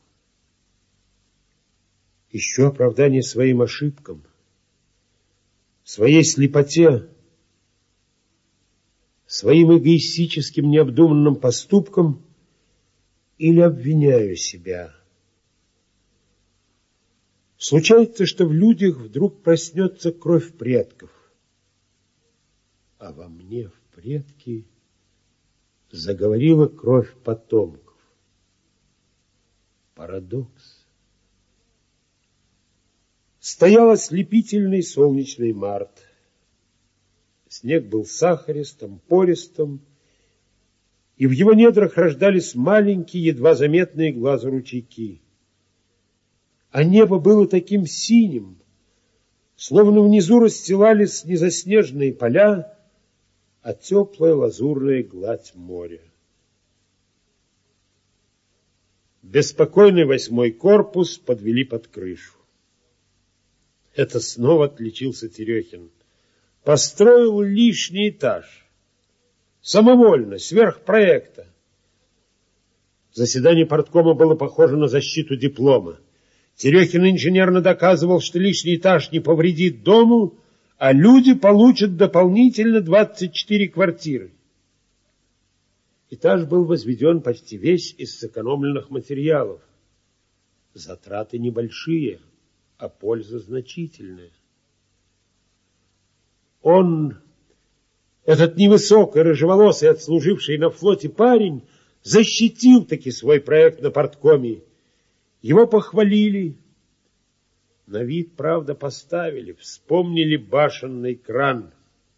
Ищу оправдание своим ошибкам, своей слепоте, своим эгоистическим необдуманным поступкам или обвиняю себя. Случается, что в людях вдруг проснется кровь предков, а во мне в предки заговорила кровь потомков. Парадокс. Стоял ослепительный солнечный март. Снег был сахаристым, пористым, и в его недрах рождались маленькие, едва заметные глазу ручейки. А небо было таким синим, словно внизу расстилались не заснеженные поля, а теплая лазурная гладь моря. Беспокойный 8-й корпус подвели под крышу. Это снова отличился Терехин. Построил лишний этаж. Самовольно, сверх проекта. Заседание парткома было похоже на защиту диплома. Терехин инженерно доказывал, что лишний этаж не повредит дому, а люди получат дополнительно 24 квартиры. Этаж был возведен почти весь из сэкономленных материалов. Затраты небольшие, а польза значительная. Он, этот невысокий, рыжеволосый, отслуживший на флоте парень, защитил таки свой проект на парткоме. Его похвалили. На вид, правда, поставили, вспомнили башенный кран.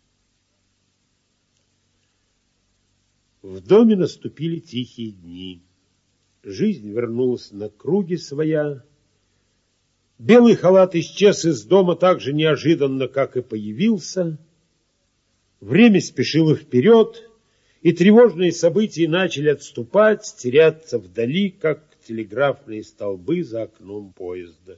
В доме наступили тихие дни. Жизнь вернулась на круги своя. Белый халат исчез из дома так же неожиданно, как и появился. Время спешило вперед, и тревожные события начали отступать, теряться вдали, как телеграфные столбы за окном поезда.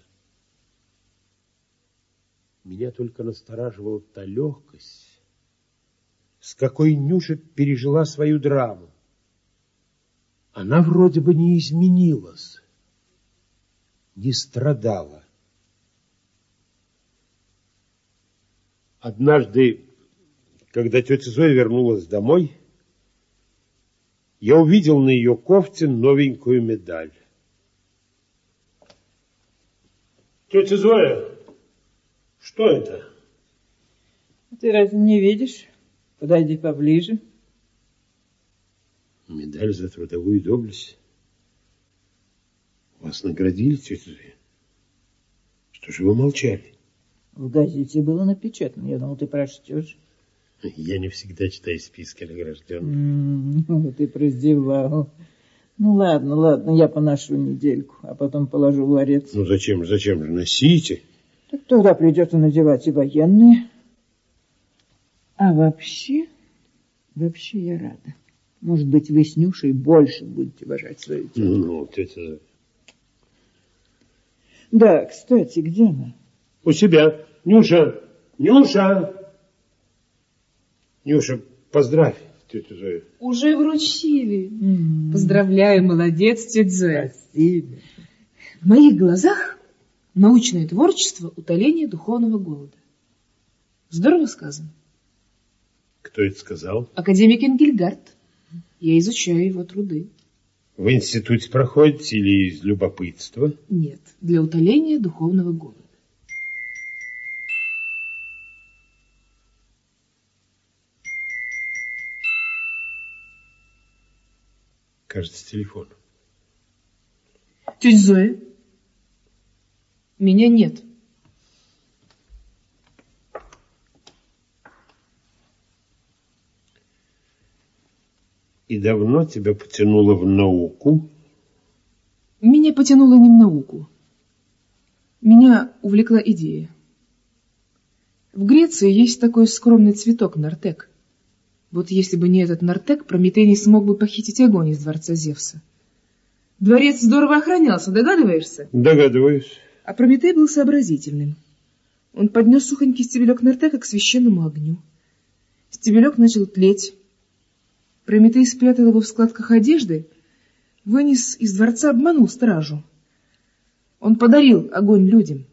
Меня только настораживала та легкость, с какой Нюша пережила свою драму. Она вроде бы не изменилась, не страдала. Однажды, когда тетя Зоя вернулась домой, я увидел на ее кофте новенькую медаль. Тетя Зоя, что это? Ты разве не видишь? Подойди поближе. Медаль за трудовую доблесть. Вас наградили, тетя Зоя? Что же вы молчали? В газете было напечатано. Я думал, ты прочтешь. Я не всегда читаю списки награжденных. Вот и прозевал. Ну, ладно, я поношу недельку, а потом положу в ларец. Ну, зачем же, носите? Так тогда придется надевать и военные. А вообще я рада. Может быть, вы с Нюшей больше будете уважать свою тетю. Ну, тетя... Да, кстати, где она? У себя. Нюша! Нюша, поздравь тетю Зою. Уже вручили. Поздравляю, молодец, тетя Зоя. Спасибо. В моих глазах научное творчество — утоление духовного голода. Здорово сказано. Кто это сказал? Академик Энгельгард. Я изучаю его труды. В институте проходите или из любопытства? Нет, для утоления духовного голода. Кажется, телефон. Тетя Зоя, меня нет. И давно тебя потянуло в науку? Меня потянуло не в науку. Меня увлекла идея. В Греции есть такой скромный цветок нартек. Вот если бы не этот нартек, Прометей не смог бы похитить огонь из дворца Зевса. Дворец здорово охранялся, догадываешься? Догадываюсь. А Прометей был сообразительным. Он поднес сухонький стебелек нартека к священному огню. Стебелек начал тлеть. Прометей спрятал его в складках одежды, вынес из дворца, обманул стражу. Он подарил огонь людям.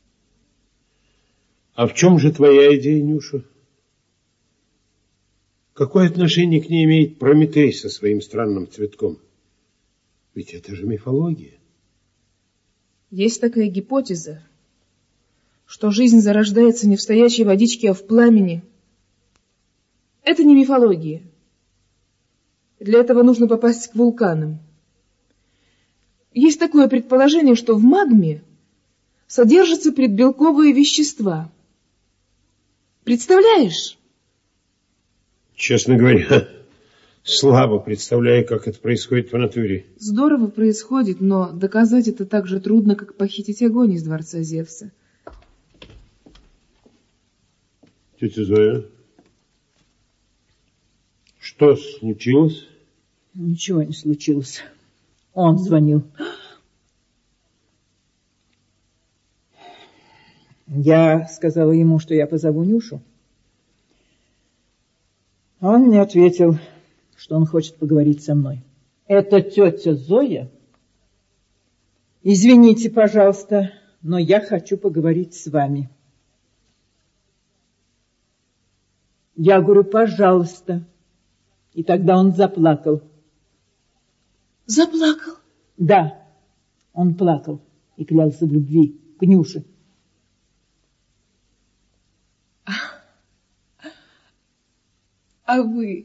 А в чем же твоя идея, Нюша? Какое отношение к ней имеет Прометей со своим странным цветком? Ведь это же мифология. Есть такая гипотеза, что жизнь зарождается не в стоячей водичке, а в пламени. Это не мифология. Для этого нужно попасть к вулканам. Есть такое предположение, что в магме содержатся предбелковые вещества. Представляешь? Честно говоря, слабо представляю, как это происходит в натуре. Здорово происходит, но доказать это так же трудно, как похитить огонь из дворца Зевса. Тетя Зоя, что случилось? Ничего не случилось. Он звонил. Я сказала ему, что я позову Нюшу. Он мне ответил, что он хочет поговорить со мной. Это тетя Зоя? Извините, пожалуйста, но я хочу поговорить с вами. Я говорю, пожалуйста. И тогда он заплакал. Заплакал? Да, он плакал и клялся в любви к Нюше. А вы?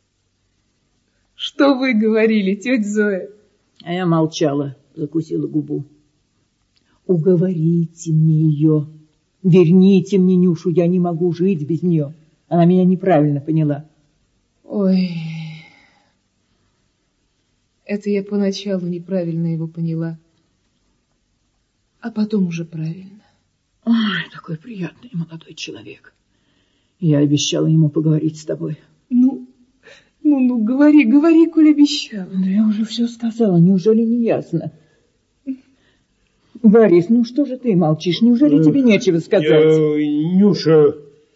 Что вы говорили, тетя Зоя? А я молчала, закусила губу. Уговорите мне ее. Верните мне Нюшу, я не могу жить без нее. Она меня неправильно поняла. Ой, это я поначалу неправильно его поняла, а потом уже правильно. Ой, такой приятный молодой человек. Я обещала ему поговорить с тобой. Ну, говори, коль обещала. Да я уже все сказала, неужели не ясно? Борис, ну что же ты молчишь? Неужели тебе нечего сказать? Нюша,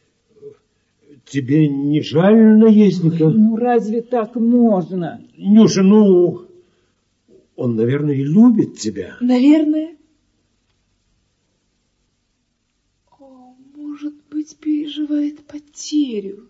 тебе не жаль наездника? Ну разве так можно? Нюша, он, наверное, и любит тебя. Наверное. О, может быть, переживает потерю.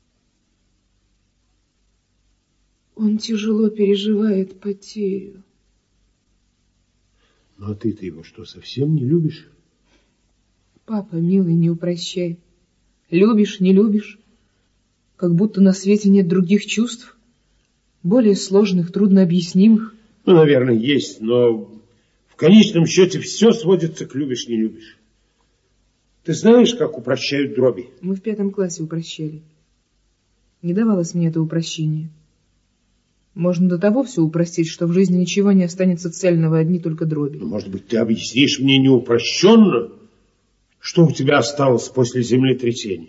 Он тяжело переживает потерю. Ну, а ты-то его что, совсем не любишь? Папа, милый, не упрощай. Любишь, не любишь. Как будто на свете нет других чувств, более сложных, труднообъяснимых. Ну, наверное, есть, но в конечном счете все сводится к любишь, не любишь. Ты знаешь, как упрощают дроби? Мы в 5 классе упрощали. Не давалось мне это упрощение. Можно до того все упростить, что в жизни ничего не останется цельного, одни только дроби. Ну, может быть, ты объяснишь мне неупрощенно, что у тебя осталось после землетрясения?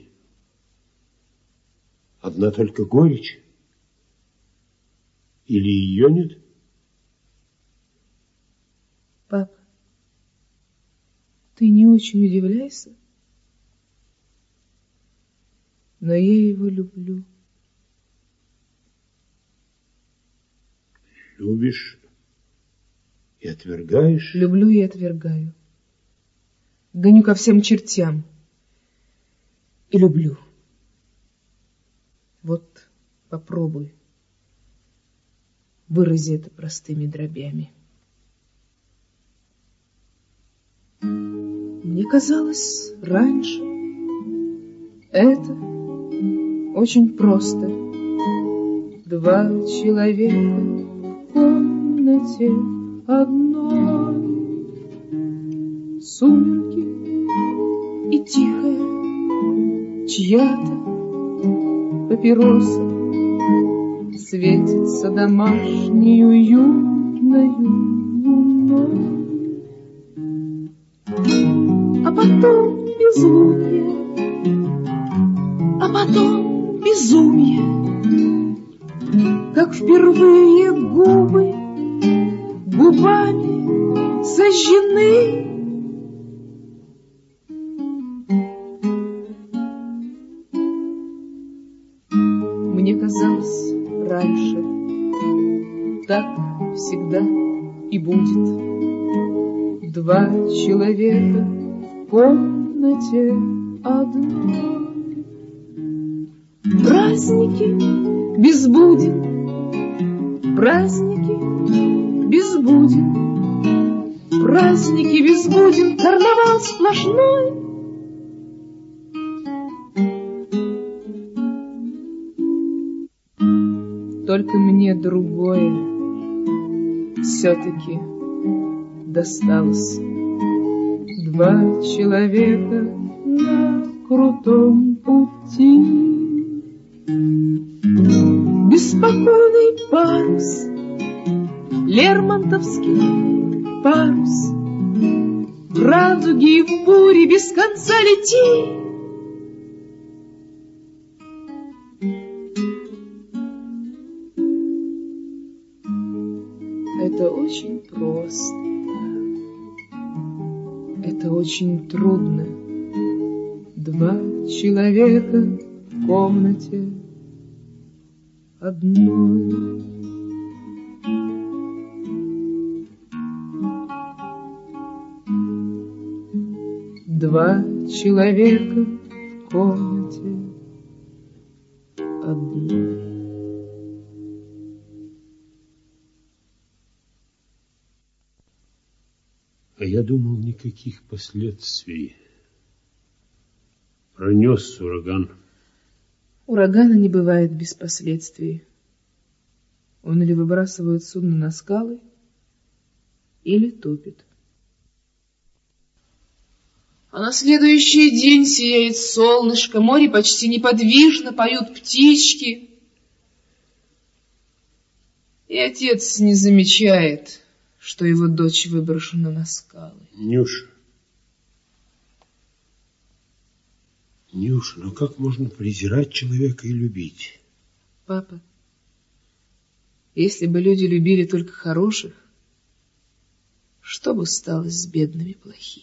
Одна только горечь? Или ее нет? Папа, ты не очень удивляйся, но я его люблю. Любишь и отвергаешь? Люблю и отвергаю. Гоню ко всем чертям. И люблю. Вот попробуй. вырази это простыми дробями. Мне казалось раньше это очень просто. Два человека в комнате одной, сумерки и тихая чья-то папироса светится домашней уютной луной. А потом безумие, а потом безумие, как впервые губы губами сожжены. Мне казалось раньше, так всегда и будет. Два человека в комнате одной. Праздники без будин, праздники без будин, праздники без будин, карнавал сплошной. Только мне другое все-таки досталось. Два человека на крутом пути. Беспокойный парус, лермонтовский парус, в радуге и в буре без конца лети. Это очень просто. Это очень трудно. Два человека в комнате одной. Два человека в комнате одной. А я думал, никаких последствий. Пронес ураган. Урагана не бывает без последствий. Он или выбрасывает судно на скалы, или топит. А на следующий день сияет солнышко, море почти неподвижно, поют птички. И отец не замечает, что его дочь выброшена на скалы. Нюша, ну как можно презирать человека и любить? Папа, если бы люди любили только хороших, что бы стало с бедными плохими?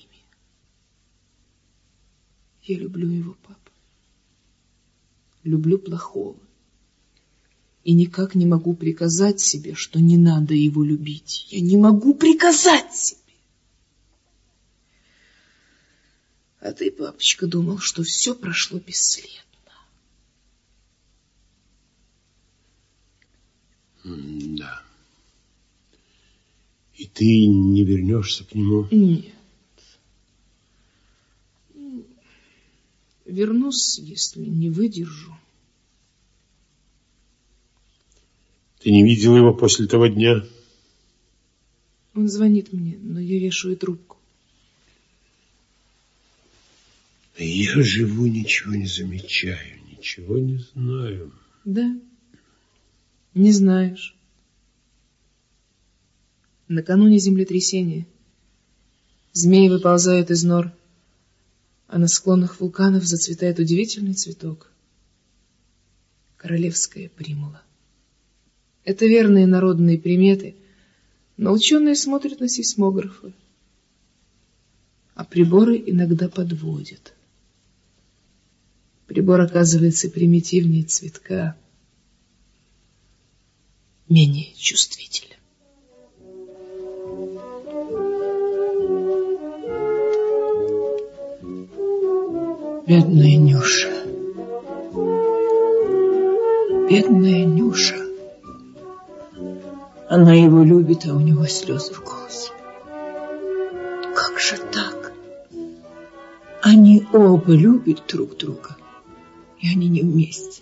Я люблю его, папа. Люблю плохого. И никак не могу приказать себе, что не надо его любить. Я не могу приказать себе. А ты, папочка, думал, что все прошло бесследно. Да. И ты не вернешься к нему? Нет. Вернусь, если не выдержу. Ты не видел его после того дня? Он звонит мне, но я вешаю трубку. Я живу, ничего не замечаю, ничего не знаю. Да, не знаешь. Накануне землетрясения змеи выползают из нор, а на склонах вулканов зацветает удивительный цветок — королевская примула. Это верные народные приметы, но ученые смотрят на сейсмографы, а приборы иногда подводят. Прибор оказывается примитивнее цветка, менее чувствителен. Бедная Нюша. Бедная Нюша. Она его любит, а у него слезы в голосе. Как же так? Они оба любят друг друга, и они не вместе.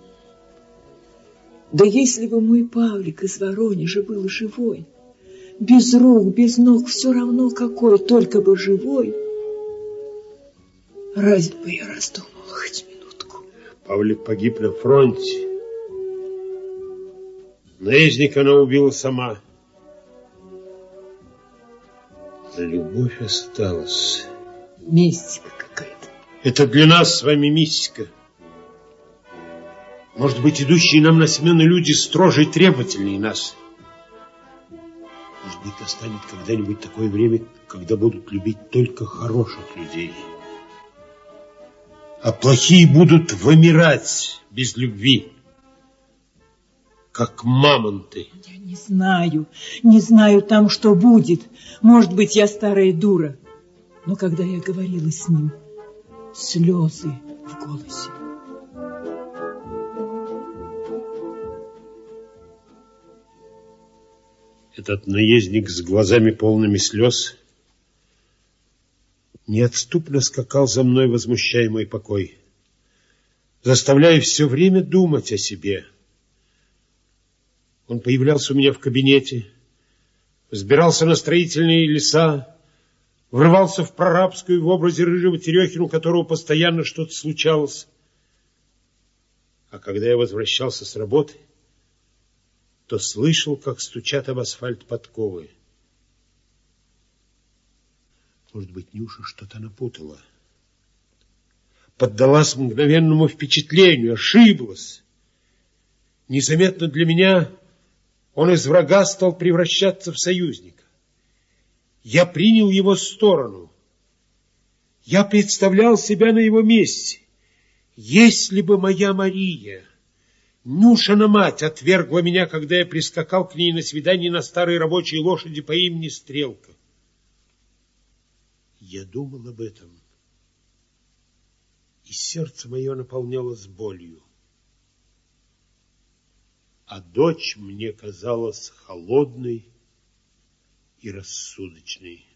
Да если бы мой Павлик из Воронежа был живой, без рук, без ног, все равно какой, только бы живой, разве бы я раздумала хоть минутку? Павлик погиб на фронте. Наездника она убила сама. А любовь осталась. Мистика какая-то. Это для нас с вами мистика. Может быть, идущие нам на смену люди строже и требовательнее нас. Может быть, настанет когда-нибудь такое время, когда будут любить только хороших людей. А плохие будут вымирать без любви, как мамонты. Я не знаю там, что будет. Может быть, я старая дура. Но когда я говорила с ним, слезы в голосе. Этот наездник с глазами полными слез неотступно скакал за мной, возмущая мой покой, заставляя все время думать о себе. Он появлялся у меня в кабинете, взбирался на строительные леса, врывался в прорабскую в образе рыжего Терехина, у которого постоянно что-то случалось. А когда я возвращался с работы, то слышал, как стучат об асфальт подковы. Может быть, Нюша что-то напутала. Поддалась мгновенному впечатлению, ошиблась. Незаметно для меня он из врага стал превращаться в союзника. Я принял его сторону. Я представлял себя на его месте. Если бы моя Мария, Нюшина мать, отвергла меня, когда я прискакал к ней на свидание на старой рабочей лошади по имени Стрелка. Я думал об этом, и сердце мое наполнялось болью. А дочь мне казалась холодной и рассудочной.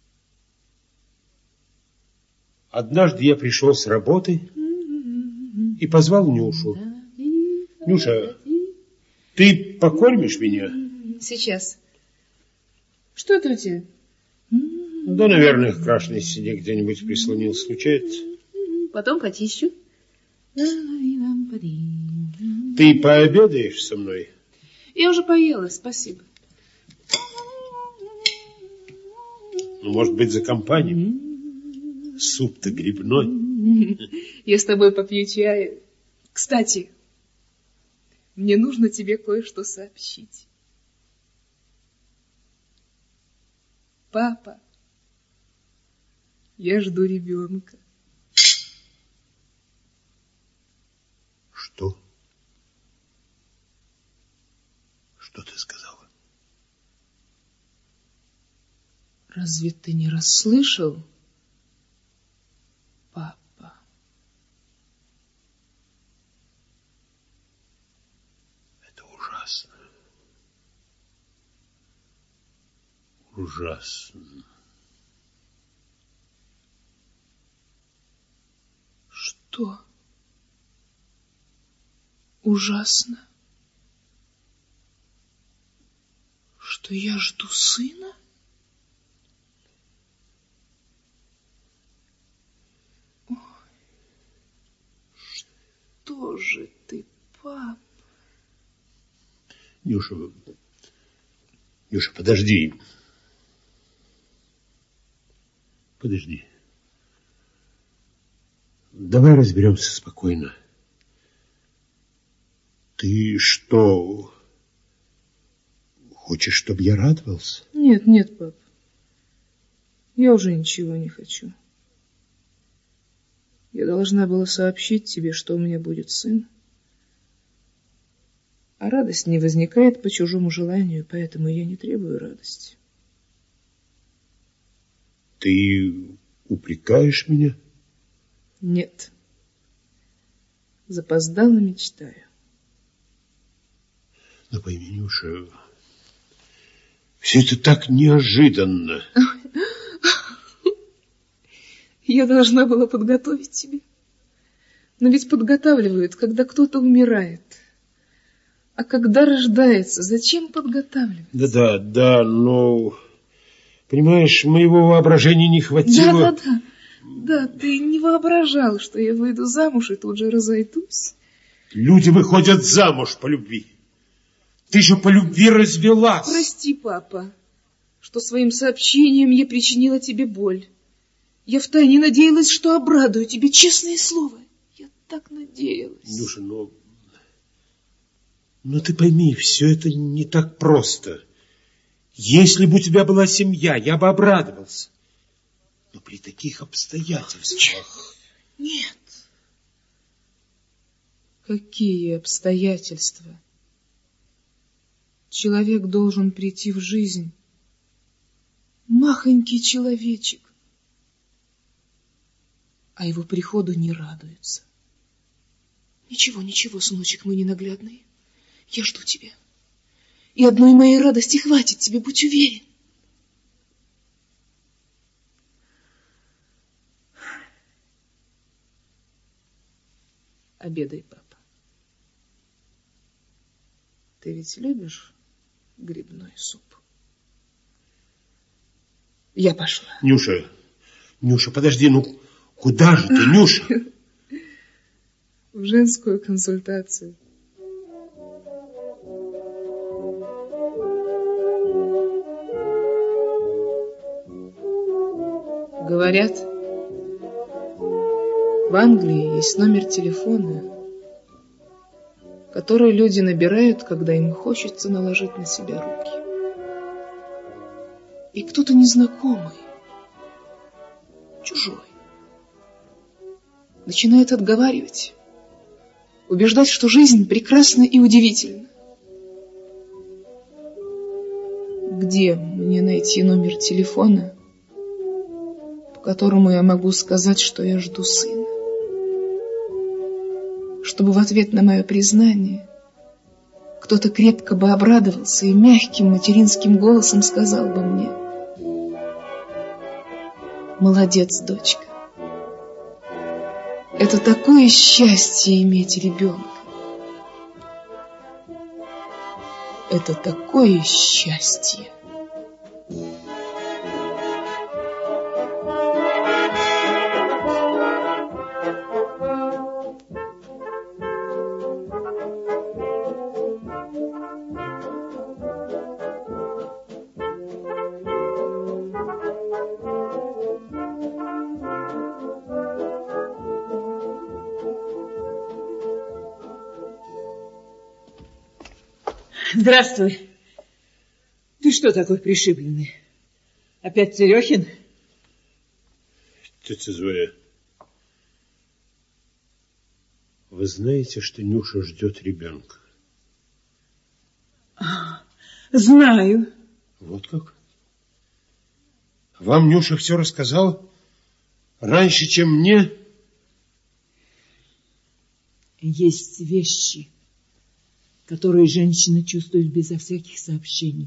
Однажды я пришел с работы и позвал Нюшу. Нюша, ты покормишь меня? Сейчас. Что это у тебя? Да, наверное, в крашеной стене где-нибудь прислонился. Случается? Потом почищу. Ты пообедаешь со мной? Я уже поела, спасибо. Ну, может быть, за компанию? Суп-то грибной. Я с тобой попью чаю. Кстати, мне нужно тебе кое-что сообщить. Папа, я жду ребенка. Что? Что ты сказала? Разве ты не расслышал, папа? Это ужасно. Ужасно. Что? Ужасно? Что я жду сына? Ой, что же ты, папа? Нюша, подожди. Подожди. Давай разберемся спокойно. Ты что, хочешь, чтобы я радовался? Нет, нет, пап. Я уже ничего не хочу. Я должна была сообщить тебе, что у меня будет сын. А радость не возникает по чужому желанию, поэтому я не требую радости. Ты упрекаешь меня? Нет. Запоздало мечтаю. Но пойми, Нюша, Все это так неожиданно. Я должна была подготовить тебя. Но ведь подготавливают, когда кто-то умирает. А когда рождается, зачем подготавливать? Да, но... Понимаешь, моего воображения не хватило. Да, ты не воображал, что я выйду замуж и тут же разойдусь. Люди выходят замуж по любви. Ты же по любви развелась. Прости, папа, что своим сообщением я причинила тебе боль. Я втайне надеялась, что обрадую тебе, честное слово. Я так надеялась. Нюша, но ты пойми, все это не так просто. Если бы у тебя была семья, я бы обрадовался. Но при таких обстоятельствах... Нет. Какие обстоятельства? Человек должен прийти в жизнь. Махонький человечек. А его приходу не радуются. Ничего, сыночек мой ненаглядный. Я жду тебя. И одной моей радости хватит тебе, будь уверен. Обедай, папа. Ты ведь любишь грибной суп? Я пошла. Нюша, подожди, куда же ты, Нюша? В женскую консультацию. Говорят, в Англии есть номер телефона, который люди набирают, когда им хочется наложить на себя руки. И кто-то незнакомый, чужой, начинает отговаривать, убеждать, что жизнь прекрасна и удивительна. Где мне найти номер телефона, по которому я могу сказать, что я жду сына? Чтобы в ответ на мое признание кто-то крепко бы обрадовался и мягким материнским голосом сказал бы мне: молодец, дочка. Это такое счастье иметь ребенка. Это такое счастье. Здравствуй. Ты что такой пришибленный? Опять Терехин? Тетя Зоя, вы знаете, что Нюша ждет ребенка? Знаю. Вот как? Вам Нюша все рассказала? Раньше, чем мне? Есть вещи, которые женщины чувствуют безо всяких сообщений.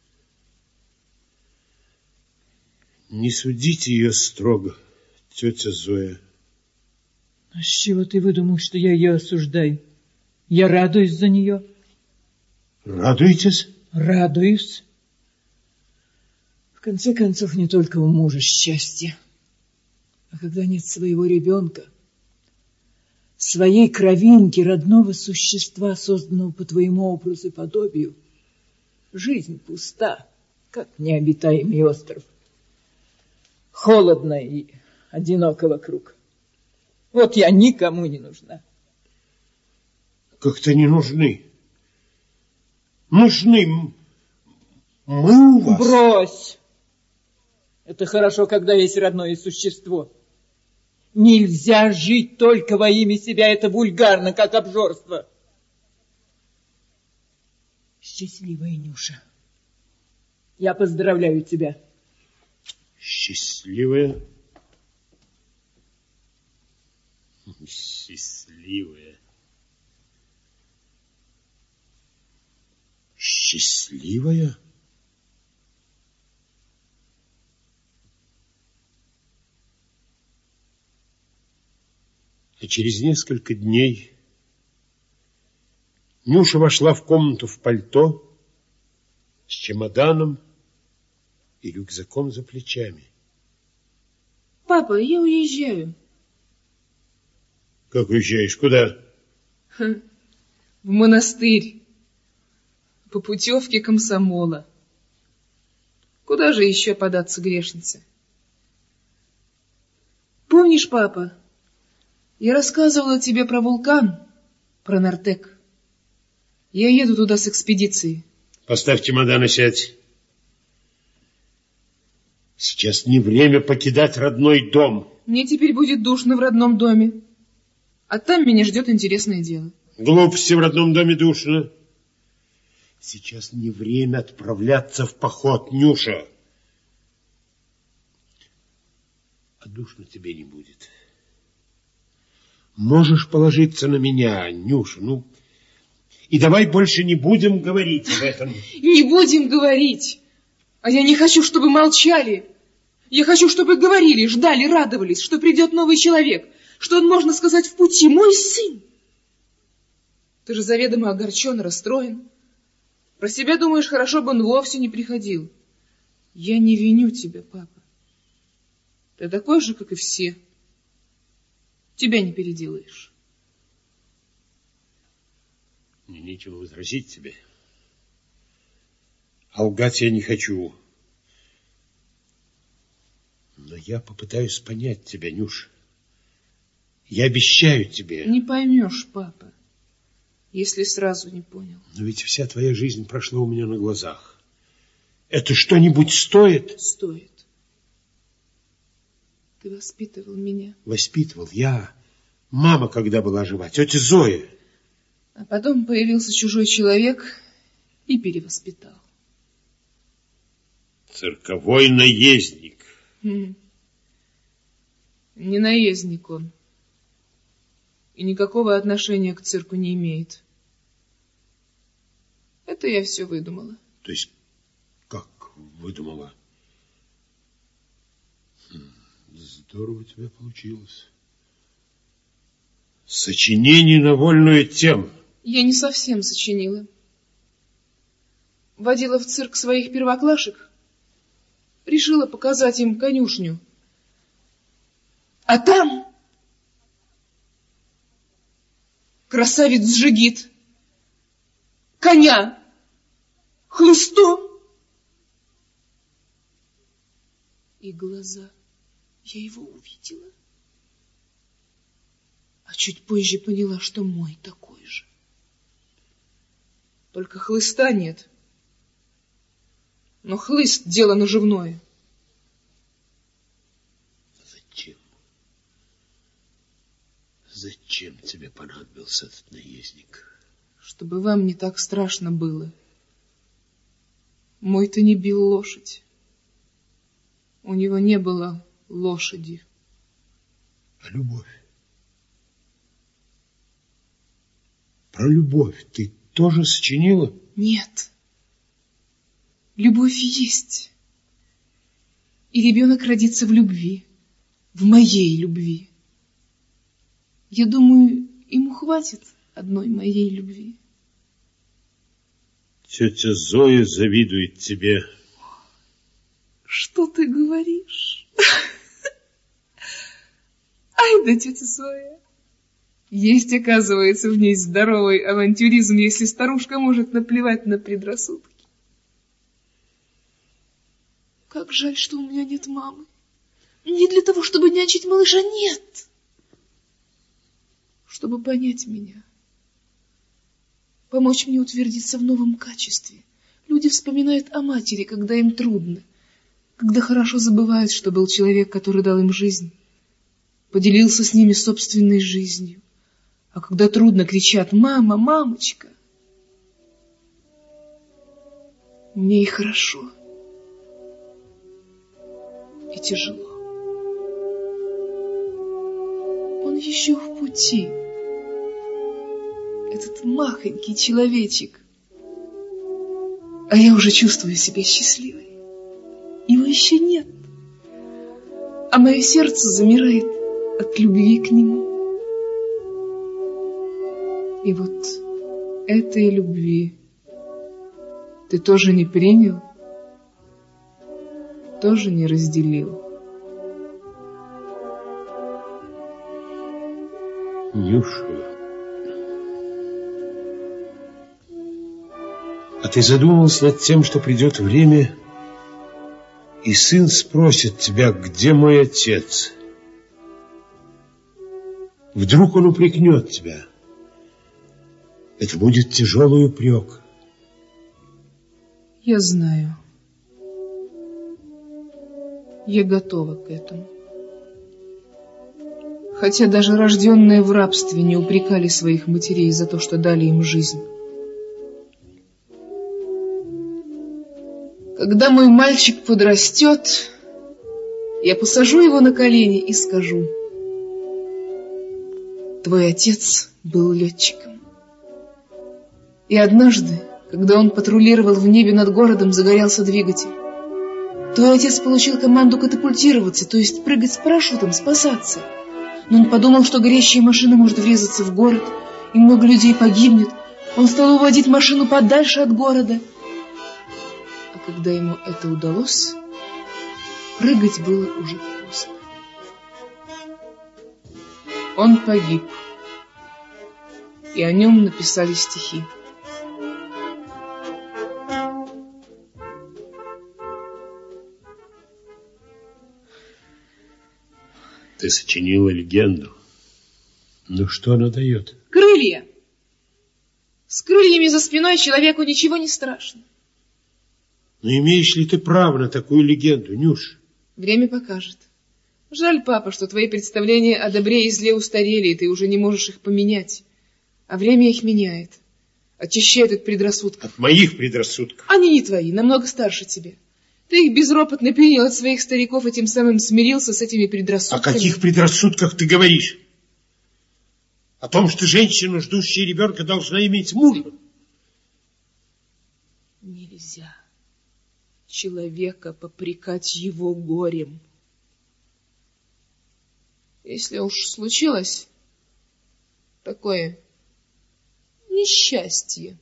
Не судите ее строго, тетя Зоя. А с чего ты выдумал, что я ее осуждаю? Я радуюсь за нее. Радуетесь? Радуюсь. В конце концов, не только у мужа счастье, а когда нет своего ребенка, своей кровинки, родного существа, созданного по твоему образу и подобию, жизнь пуста, как необитаемый остров. Холодно и одиноко вокруг. Вот я никому не нужна. Как-то не нужны. Нужны. Мы у вас. Брось! Это хорошо, когда есть родное существо. Нельзя жить только во имя себя, это вульгарно, как обжорство. Счастливая Нюша. Я поздравляю тебя. Счастливая. Счастливая. Счастливая? А через несколько дней Нюша вошла в комнату в пальто с чемоданом и рюкзаком за плечами. Папа, я уезжаю. Как уезжаешь? Куда? В монастырь. По путевке комсомола. Куда же еще податься грешнице? Помнишь, папа, я рассказывала тебе про вулкан, про Нартек. Я еду туда с экспедицией. Поставь чемодан и сядь. Сейчас не время покидать родной дом. Мне теперь будет душно в родном доме. А там меня ждет интересное дело. Глупости, в родном доме душно. Сейчас не время отправляться в поход, Нюша. А душно тебе не будет. Можешь положиться на меня, Нюша, ну... И давай больше не будем говорить об этом. Не будем говорить. А я не хочу, чтобы молчали. Я хочу, чтобы говорили, ждали, радовались, что придет новый человек, что он, можно сказать, в пути, мой сын. Ты же заведомо огорчен, расстроен. Про себя думаешь, хорошо бы он вовсе не приходил. Я не виню тебя, папа. Ты такой же, как и все. Тебя не переделаешь. Мне нечего возразить тебе. А лгать я не хочу. Но я попытаюсь понять тебя, Нюша. Я обещаю тебе. Не поймешь, папа, если сразу не понял. Но ведь вся твоя жизнь прошла у меня на глазах. Это что-нибудь стоит? Стоит. Ты воспитывал меня. Воспитывал я. Мама, когда была жива, тетя Зоя. А потом появился чужой человек и перевоспитал. Цирковой наездник. Не наездник он. И никакого отношения к цирку не имеет. Это я все выдумала. То есть, как выдумала? Здорово у тебя получилось. Сочинение на вольную тему. Я не совсем сочинила. Водила в цирк своих первоклашек. Решила показать им конюшню. А там красавец Джигит, коня, хлыстом. И глаза. Я его увидела. А чуть позже поняла, что мой такой же. Только хлыста нет. Но хлыст — дело наживное. Зачем? Зачем тебе понадобился этот наездник? Чтобы вам не так страшно было. Мой-то не бил лошадь. У него не было лошади. А любовь? Про любовь ты тоже сочинила? Нет. Любовь есть. И ребенок родится в любви. В моей любви. Я думаю, ему хватит одной моей любви. Тетя Зоя завидует тебе. Что ты говоришь? Ай да тетя Зоя. Есть, оказывается, в ней здоровый авантюризм, если старушка может наплевать на предрассудки. Как жаль, что у меня нет мамы. Не для того, чтобы нянчить малыша, нет. Чтобы понять меня. Помочь мне утвердиться в новом качестве. Люди вспоминают о матери, когда им трудно. Когда хорошо забывают, что был человек, который дал им жизнь. Поделился с ними собственной жизнью. А когда трудно, кричат: «Мама, мамочка!» Мне и хорошо, и тяжело. Он еще в пути. Этот махонький человечек. А я уже чувствую себя счастливой. Его еще нет. А мое сердце замирает от любви к нему. И вот этой любви ты тоже не принял, тоже не разделил. Нюша, а ты задумалась над тем, что придет время, и сын спросит тебя, где мой отец? Вдруг он упрекнет тебя. Это будет тяжелый упрек. Я знаю. Я готова к этому. Хотя даже рожденные в рабстве не упрекали своих матерей за то, что дали им жизнь. Когда мой мальчик подрастет, я посажу его на колени и скажу: твой отец был летчиком. И однажды, когда он патрулировал в небе над городом, загорелся двигатель. Твой отец получил команду катапультироваться, то есть прыгать с парашютом, спасаться. Но он подумал, что горящая машина может врезаться в город, и много людей погибнет. Он стал уводить машину подальше от города. А когда ему это удалось, прыгать было уже поздно. Он погиб, и о нем написали стихи. Ты сочинила легенду. Но что она дает? Крылья. С крыльями за спиной человеку ничего не страшно. Но имеешь ли ты право на такую легенду, Нюш? Время покажет. Жаль, папа, что твои представления о добре и зле устарели, и ты уже не можешь их поменять. А время их меняет. Очищает от предрассудков. От моих предрассудков? Они не твои, намного старше тебя. Ты их безропотно принял от своих стариков и тем самым смирился с этими предрассудками. О каких предрассудках ты говоришь? О том, что женщина, ждущая ребенка, должна иметь мужа? Нельзя человека попрекать его горем. Если уж случилось такое несчастье,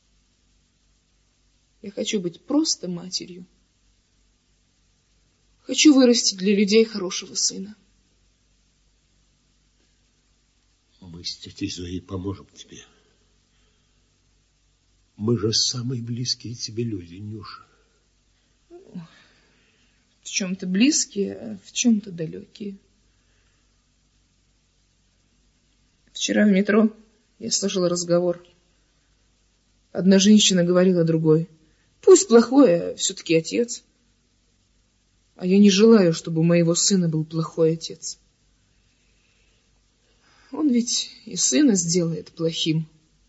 я хочу быть просто матерью. Хочу вырастить для людей хорошего сына. Мы с тетей Зоей поможем тебе. Мы же самые близкие тебе люди, Нюша. В чем-то близкие, а в чем-то далекие. Вчера в метро я слышала разговор. Одна женщина говорила другой: пусть плохой, а все-таки отец. А я не желаю, чтобы у моего сына был плохой отец. Он ведь и сына сделает плохим.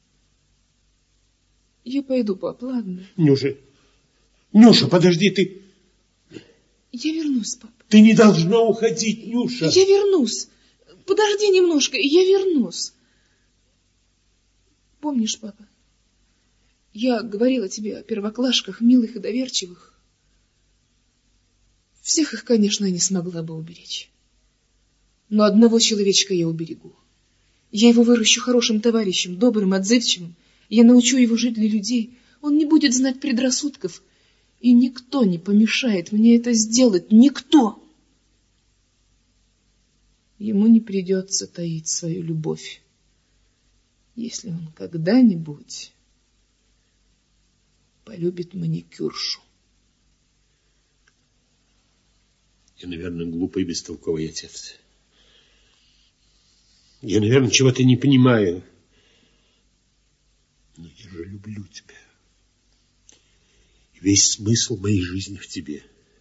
Я пойду, пап, ладно? Нюша, подожди, ты... Я вернусь, пап. Ты не должна уходить, Нюша. Я вернусь. Подожди немножко, я вернусь. Помнишь, папа, я говорила тебе о первоклашках, милых и доверчивых. Всех их, конечно, не смогла бы уберечь. Но одного человечка я уберегу. Я его выращу хорошим товарищем, добрым, отзывчивым. Я научу его жить для людей. Он не будет знать предрассудков. И никто не помешает мне это сделать. Никто. Ему не придется таить свою любовь, если он когда-нибудь полюбит маникюршу. Я, наверное, глупый и бестолковый отец. Я, наверное, чего-то не понимаю. Но я же люблю тебя. И весь смысл моей жизни в тебе.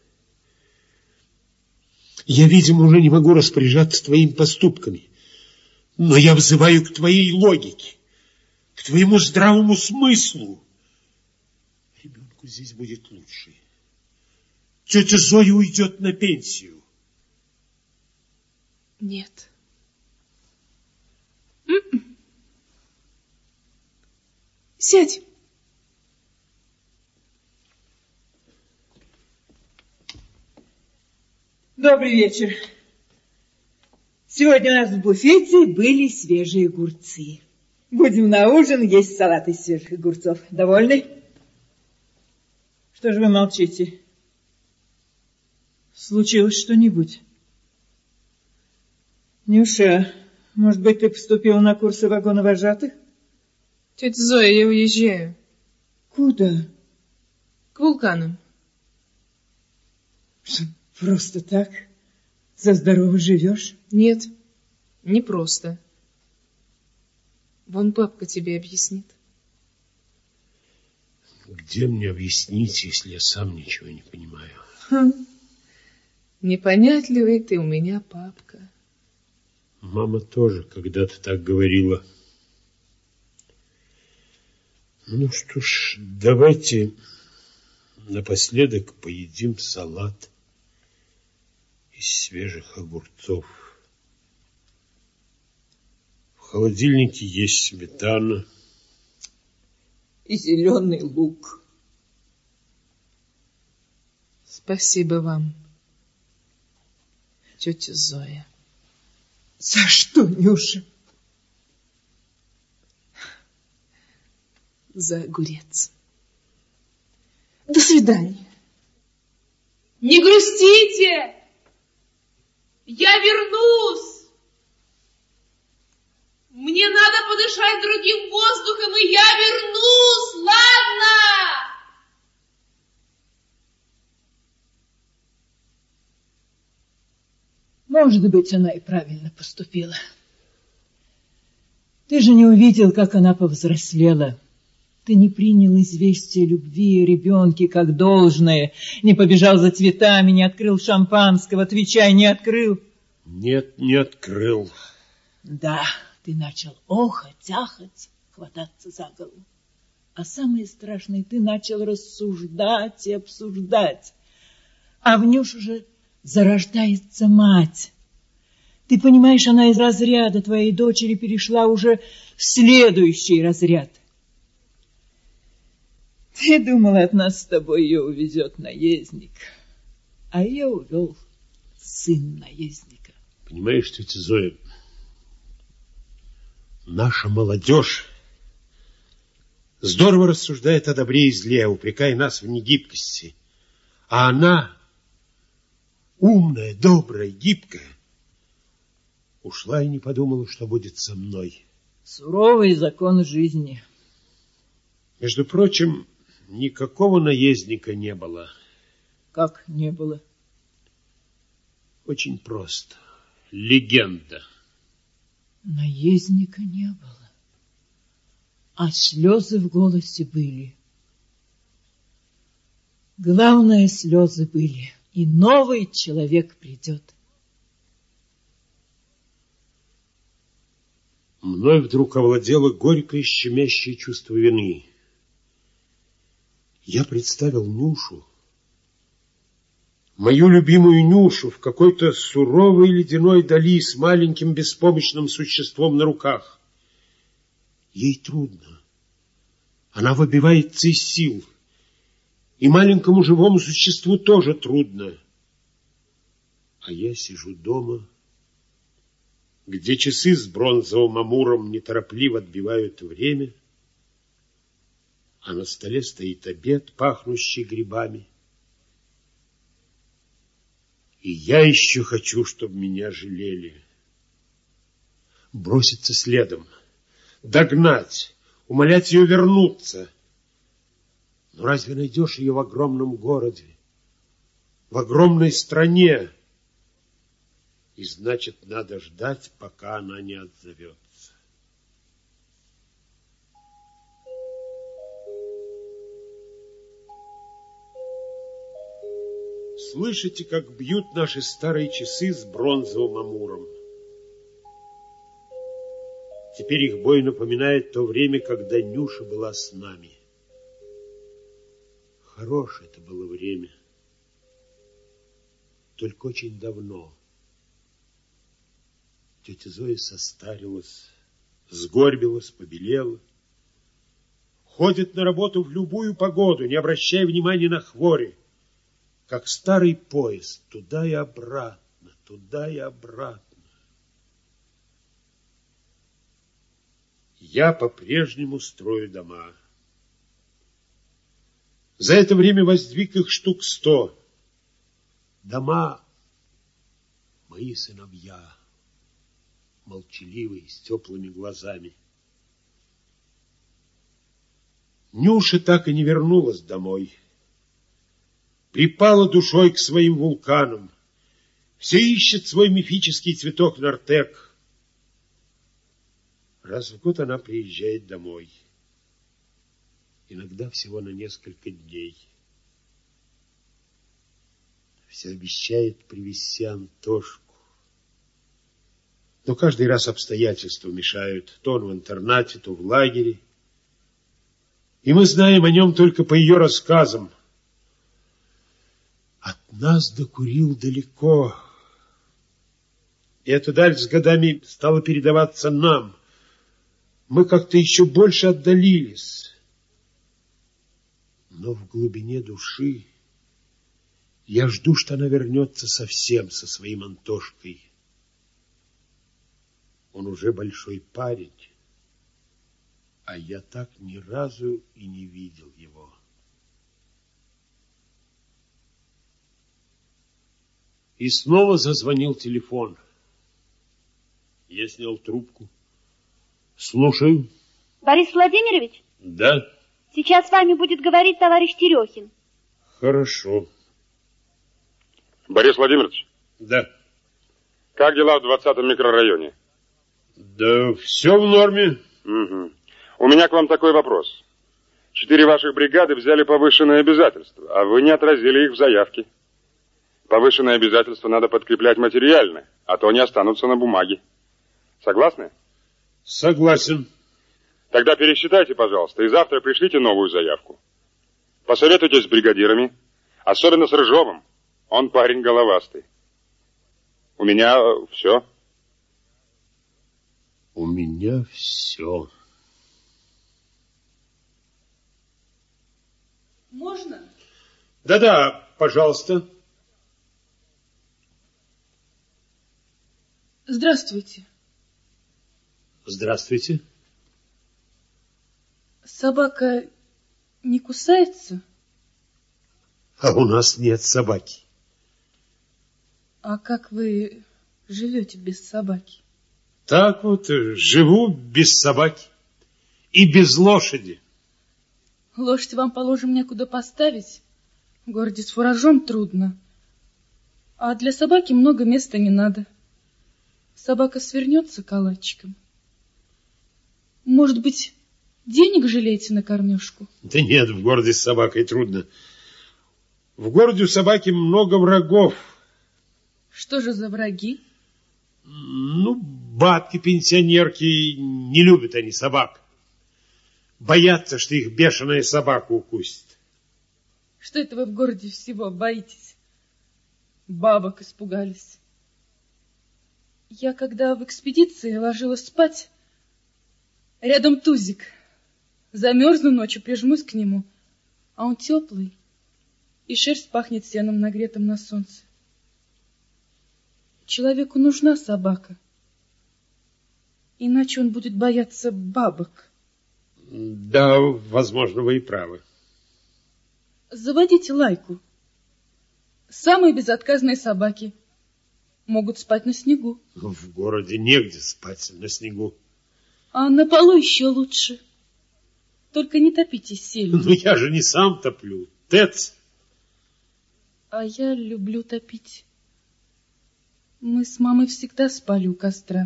Я, видимо, уже не могу распоряжаться твоими поступками. Но я взываю к твоей логике, к твоему здравому смыслу. Ребенку здесь будет лучше. Тетя Зоя уйдет на пенсию. Нет. Сядь. Добрый вечер. Сегодня у нас в буфете были свежие огурцы. Будем на ужин есть салат из свежих огурцов. Довольны? Что же вы молчите? Случилось что-нибудь? Нюша, может быть, ты поступила на курсы вагоновожатых? Тетя Зоя, я уезжаю. Куда? К вулканам. Просто так? За здорово живешь? Нет, не просто. Вон папка тебе объяснит. Где мне объяснить, если я сам ничего не понимаю? Непонятливый ты у меня, папка. Мама тоже когда-то так говорила. Ну что ж, давайте напоследок поедим салат из свежих огурцов. В холодильнике есть сметана. И зеленый лук. Спасибо вам, тетя Зоя. За что, Нюша? За огурец. До свидания. Не грустите! Я вернусь! Мне надо подышать другим воздухом, и я вернусь, ладно? Может быть, она и правильно поступила. Ты же не увидел, как она повзрослела. Ты не принял известие любви о ребенке как должное, не побежал за цветами, не открыл шампанского. Отвечай, не открыл. Нет, не открыл. Да, ты начал охать, ахать, хвататься за голову. А самое страшное, ты начал рассуждать и обсуждать. А в Нюше же зарождается мать. Ты понимаешь, она из разряда твоей дочери перешла уже в следующий разряд. Ты думала, от нас с тобой ее увезет наездник, а ее увел сын наездника. Понимаешь, тетя Зоя, наша молодежь здорово рассуждает о добре и зле, упрекая нас в негибкости. А она, умная, добрая, гибкая, ушла и не подумала, что будет со мной. Суровый закон жизни. Между прочим, никакого наездника не было. Как не было? Очень просто. Легенда. Наездника не было. А слезы в голосе были. Главное, слезы были. И новый человек придет. Мной вдруг овладело горькое щемящее чувство вины. Я представил Нюшу, мою любимую Нюшу, в какой-то суровой ледяной дали с маленьким беспомощным существом на руках. Ей трудно. Она выбивается из сил. И маленькому живому существу тоже трудно. А я сижу дома, где часы с бронзовым амуром неторопливо отбивают время, а на столе стоит обед, пахнущий грибами. И я еще хочу, чтобы меня жалели. Броситься следом, догнать, умолять ее вернуться. Но разве найдешь ее в огромном городе, в огромной стране? И значит, надо ждать, пока она не отзовется. Слышите, как бьют наши старые часы с бронзовым амуром? Теперь их бой напоминает то время, когда Нюша была с нами. Хорошее это было время, только очень давно. Тетя Зоя состарилась, сгорбилась, побелела. Ходит на работу в любую погоду, не обращая внимания на хвори, как старый поезд, туда и обратно, туда и обратно. Я по-прежнему строю дома. За это время воздвиг их штук 100. Дома мои сыновья, молчаливые, с теплыми глазами. Нюша так и не вернулась домой. Припала душой к своим вулканам. Все ищет свой мифический цветок Нартек. Раз в год она приезжает домой. Иногда всего на несколько дней. Все обещает привезти Антошку. Но каждый раз обстоятельства мешают. То он в интернате, то в лагере. И мы знаем о нем только по ее рассказам. От нас до Курил далеко. И эта даль с годами стала передаваться нам. Мы как-то еще больше отдалились. Но в глубине души я жду, что она вернется совсем со своим Антошкой. Он уже большой парень, а я так ни разу и не видел его. И снова зазвонил телефон. Я снял трубку. Слушаю. Борис Владимирович? Да. Сейчас с вами будет говорить товарищ Терехин. Хорошо. Борис Владимирович? Да. Как дела в 20-м микрорайоне? Да все в норме. Угу. У меня к вам такой вопрос. 4 ваших бригады взяли повышенные обязательства, а вы не отразили их в заявке. Повышенные обязательства надо подкреплять материально, а то они останутся на бумаге. Согласны? Согласен. Тогда пересчитайте, пожалуйста, и завтра пришлите новую заявку. Посоветуйтесь с бригадирами, особенно с Рыжовым. Он парень головастый. У меня все. У меня все. Можно? Да-да, пожалуйста. Здравствуйте. Здравствуйте. Собака не кусается? А у нас нет собаки. А как вы живете без собаки? Так вот, живу без собаки и без лошади. Лошадь вам, положим, некуда поставить. В городе с фуражом трудно. А для собаки много места не надо. Собака свернется калачиком. Может быть, денег жалеете на кормежку? Да нет, в городе с собакой трудно. В городе у собаки много врагов. Что же за враги? Ну, бабки-пенсионерки, не любят они собак. Боятся, что их бешеная собака укусит. Что это вы в городе всего боитесь? Бабок испугались. Я, когда в экспедиции ложилась спать, рядом тузик. Замерзну ночью, прижмусь к нему, а он теплый, и шерсть пахнет сеном, нагретым на солнце. Человеку нужна собака, иначе он будет бояться бабок. Да, возможно, вы и правы. Заводите Лайку. Самые безотказные собаки могут спать на снегу. В городе негде спать на снегу. А на полу еще лучше. Только не топитесь сильно. Ну, я же не сам топлю. Тец. А я люблю топить. Мы с мамой всегда спали у костра.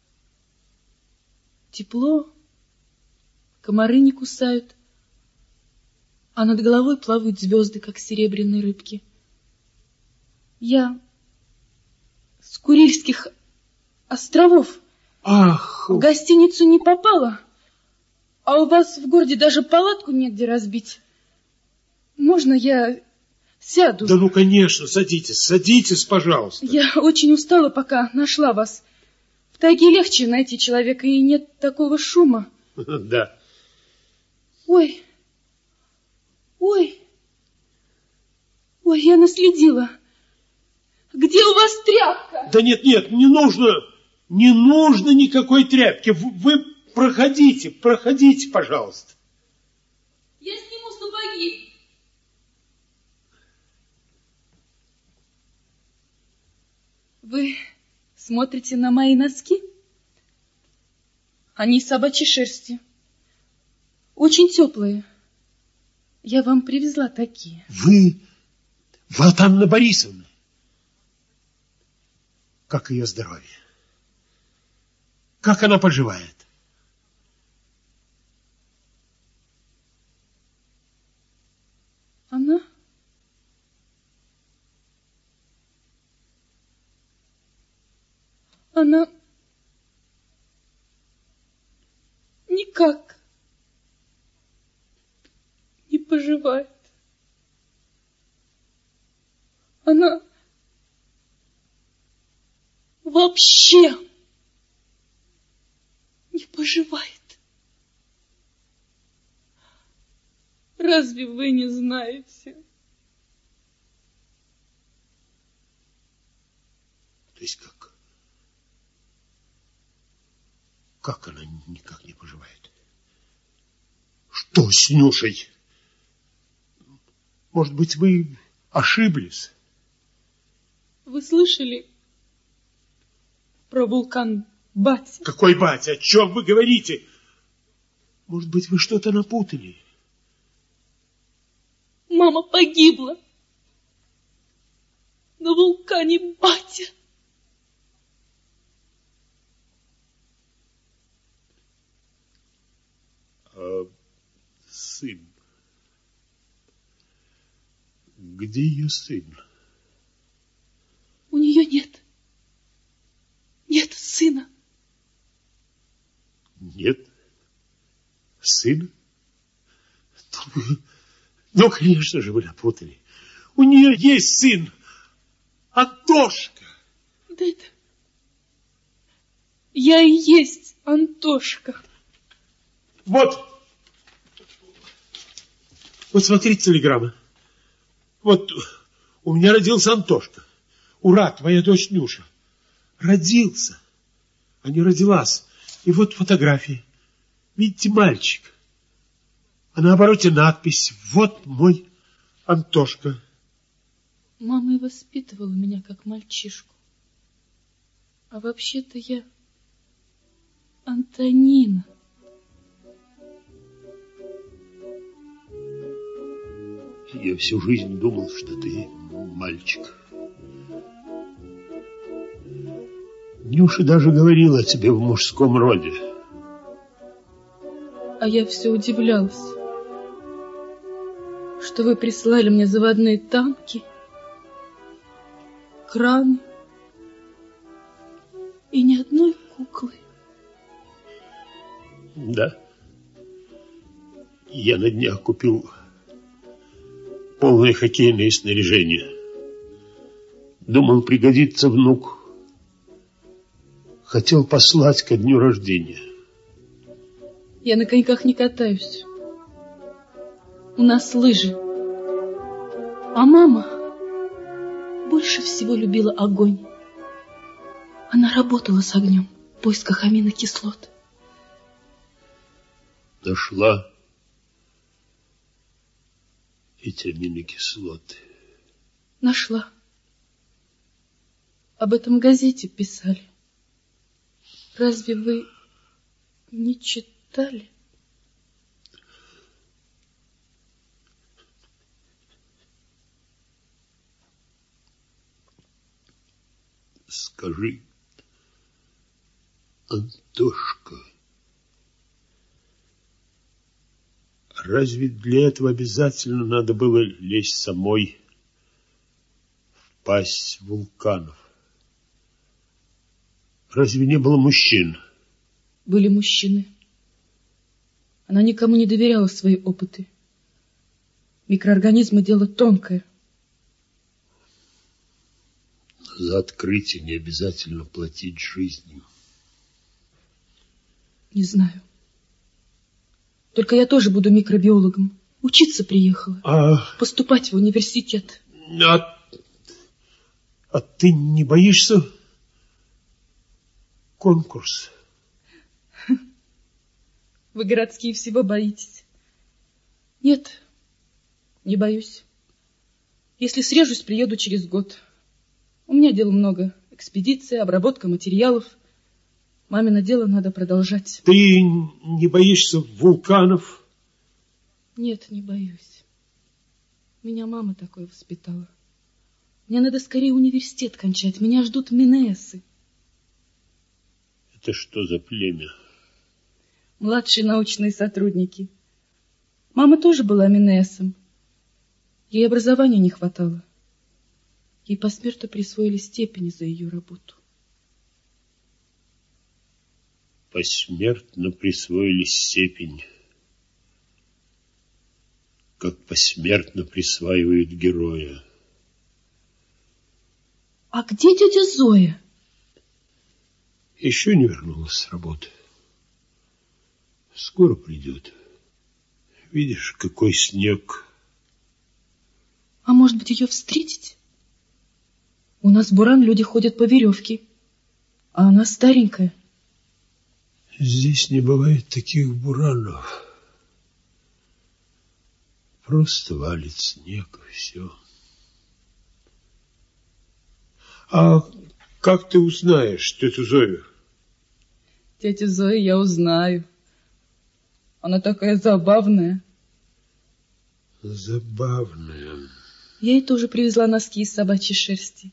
Тепло, комары не кусают, а над головой плавают звезды, как серебряные рыбки. Я с Курильских островов. Ах! В гостиницу не попала, а у вас в городе даже палатку негде разбить. Можно я сяду? Да ну, конечно, садитесь, пожалуйста. Я очень устала, пока нашла вас. В тайге легче найти человека, и нет такого шума. Да. Ой, я наследила. Где у вас тряпка? Да нет, не нужно никакой тряпки. Вы проходите, проходите, пожалуйста. Я сниму сапоги. Вы смотрите на мои носки? Они из собачьей шерсти. Очень теплые. Я вам привезла такие. Вы Анна Борисовна. Как ее здоровье? Как она поживает? Она никак не поживает. Она вообще не поживает. Разве вы не знаете? То есть как? Как она никак не поживает? Что с Нюшей? Может быть, вы ошиблись? Вы слышали про вулкан Батя? Какой Батя? О чем вы говорите? Может быть, вы что-то напутали? Мама погибла на вулкане Батя. А сын? Где ее сын? У нее нет. Нет сына. Нет сына? Ну, конечно же, вы напутали. У нее есть сын, Антошка. Да это... Я и есть Антошка. Вот смотрите, телеграмма. Вот у меня родился Антошка. Ура, твоя дочь Нюша. Родился, а не родилась. И вот фотографии. Видите, мальчик. А на обороте надпись: вот мой Антошка. Мама и воспитывала меня как мальчишку. А вообще-то я Антонина. Я всю жизнь думал, что ты мальчик. Нюша даже говорила о тебе в мужском роде. А я все удивлялась, что вы прислали мне заводные танки, краны и ни одной куклы. Да. Я на днях купил полное хоккейное снаряжение. Думал, пригодится внуку. Хотел послать ко дню рождения. Я на коньках не катаюсь. У нас лыжи. А мама больше всего любила огонь. Она работала с огнем в поисках аминокислот. Нашла эти аминокислоты. Нашла. Об этом в газете писали. Разве вы не читали? Скажи, Антошка, разве для этого обязательно надо было лезть самой в пасть вулканов? Разве не было мужчин? Были мужчины. Она никому не доверяла свои опыты. Микроорганизмы — дело тонкое. За открытие не обязательно платить жизнью. Не знаю. Только я тоже буду микробиологом. Учиться приехала. Поступать в университет. А ты не боишься конкурса? Вы, городские, всего боитесь. Нет, не боюсь. Если срежусь, приеду через год. У меня дел много. Экспедиция, обработка материалов. Мамино дело надо продолжать. Ты не боишься вулканов? Нет, не боюсь. Меня мама такой воспитала. Мне надо скорее университет кончать. Меня ждут Минесы. Это что за племя? Младшие научные сотрудники. Мама тоже была Минесом. Ей образования не хватало. Ей посмертно присвоили степени за ее работу. Посмертно присвоили степень. Как посмертно присваивают героя. А где тетя Зоя? Еще не вернулась с работы. Скоро придет. Видишь, какой снег. А может быть, ее встретить? У нас в Буран люди ходят по веревке, а она старенькая. Здесь не бывает таких буранов. Просто валит снег, и все. А как ты узнаешь тетю Зою? Тетю Зою я узнаю. Она такая забавная. Забавная. Я ей тоже привезла носки из собачьей шерсти.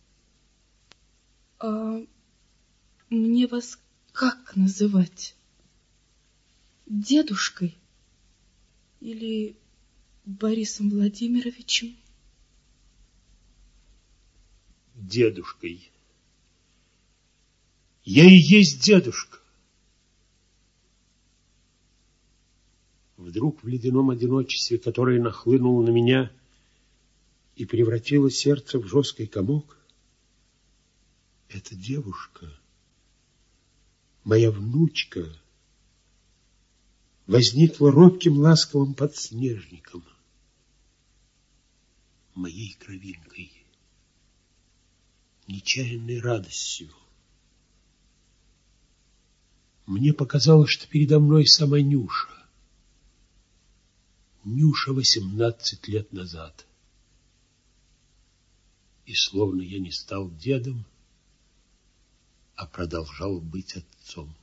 А мне вас как называть? Дедушкой? Или Борисом Владимировичем? Дедушкой. Я и есть дедушка. Вдруг в ледяном одиночестве, которое нахлынуло на меня и превратило сердце в жесткий комок, эта девушка, моя внучка, возникла робким ласковым подснежником, моей кровинкой, нечаянной радостью. Мне показалось, что передо мной сама Нюша. Нюша 18 лет назад. И словно я не стал дедом, а продолжал быть отцом.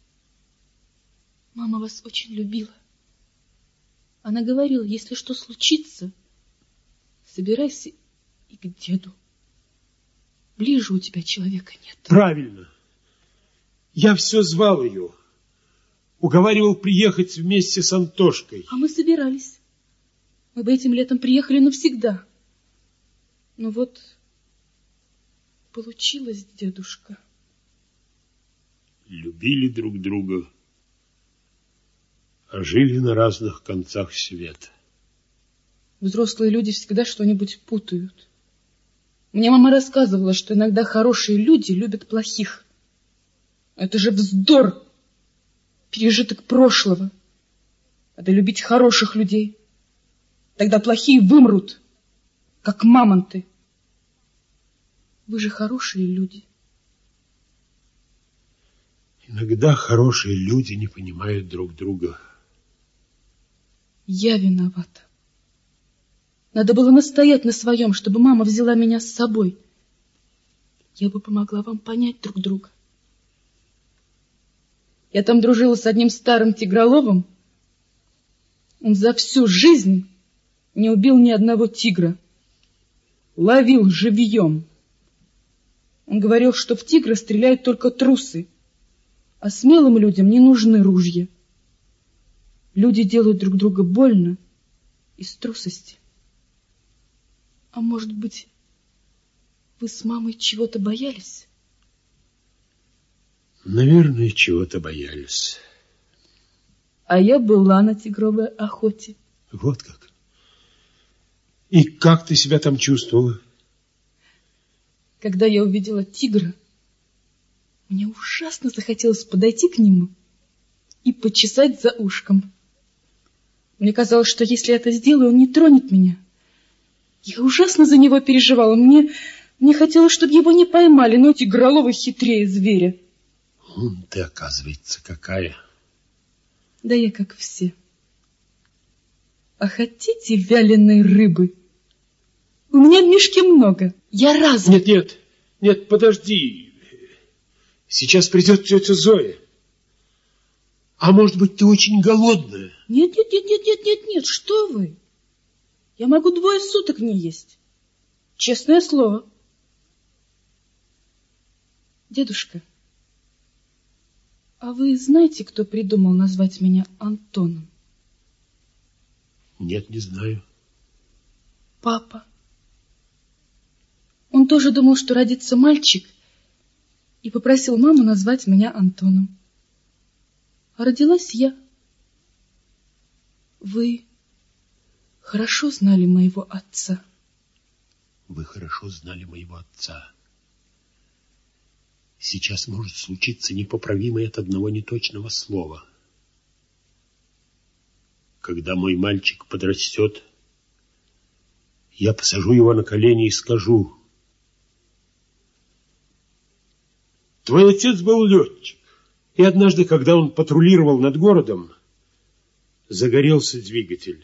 Мама вас очень любила. Она говорила, если что случится, собирайся и к деду. Ближе у тебя человека нет. Правильно. Я все звал ее. Уговаривал приехать вместе с Антошкой. А мы собирались. Мы бы этим летом приехали навсегда. Но вот получилось, дедушка. Любили друг друга, а жили на разных концах света. Взрослые люди всегда что-нибудь путают. Мне мама рассказывала, что иногда хорошие люди любят плохих. Это же вздор, пережиток прошлого. Надо любить хороших людей. Тогда плохие вымрут, как мамонты. Вы же хорошие люди. Иногда хорошие люди не понимают друг друга. Я виновата. Надо было настоять на своем, чтобы мама взяла меня с собой. Я бы помогла вам понять друг друга. Я там дружила с одним старым тигроловом. Он за всю жизнь не убил ни одного тигра. Ловил живьем. Он говорил, что в тигра стреляют только трусы, а смелым людям не нужны ружья. Люди делают друг друга больно из трусости. А может быть, вы с мамой чего-то боялись? Наверное, чего-то боялись. А я была на тигровой охоте. Вот как. И как ты себя там чувствовала? Когда я увидела тигра, мне ужасно захотелось подойти к нему и почесать за ушком. Мне казалось, что если я это сделаю, он не тронет меня. Я ужасно за него переживала. Мне хотелось, чтобы его не поймали, но тигроловый хитрее зверя. Ты, оказывается, какая. Да я как все. А хотите вяленой рыбы? У меня в мешке много. Я разве... Нет, подожди. Сейчас придет тетя Зоя. А может быть, ты очень голодная? Нет, что вы? Я могу 2 суток не есть. Честное слово. Дедушка, а вы знаете, кто придумал назвать меня Антоном? Нет, не знаю. Папа. Он тоже думал, что родится мальчик, и попросил маму назвать меня Антоном. А родилась я. Вы хорошо знали моего отца. Вы хорошо знали моего отца. Сейчас может случиться непоправимое от одного неточного слова. Когда мой мальчик подрастет, я посажу его на колени и скажу: твой отец был летчик, и однажды, когда он патрулировал над городом, загорелся двигатель.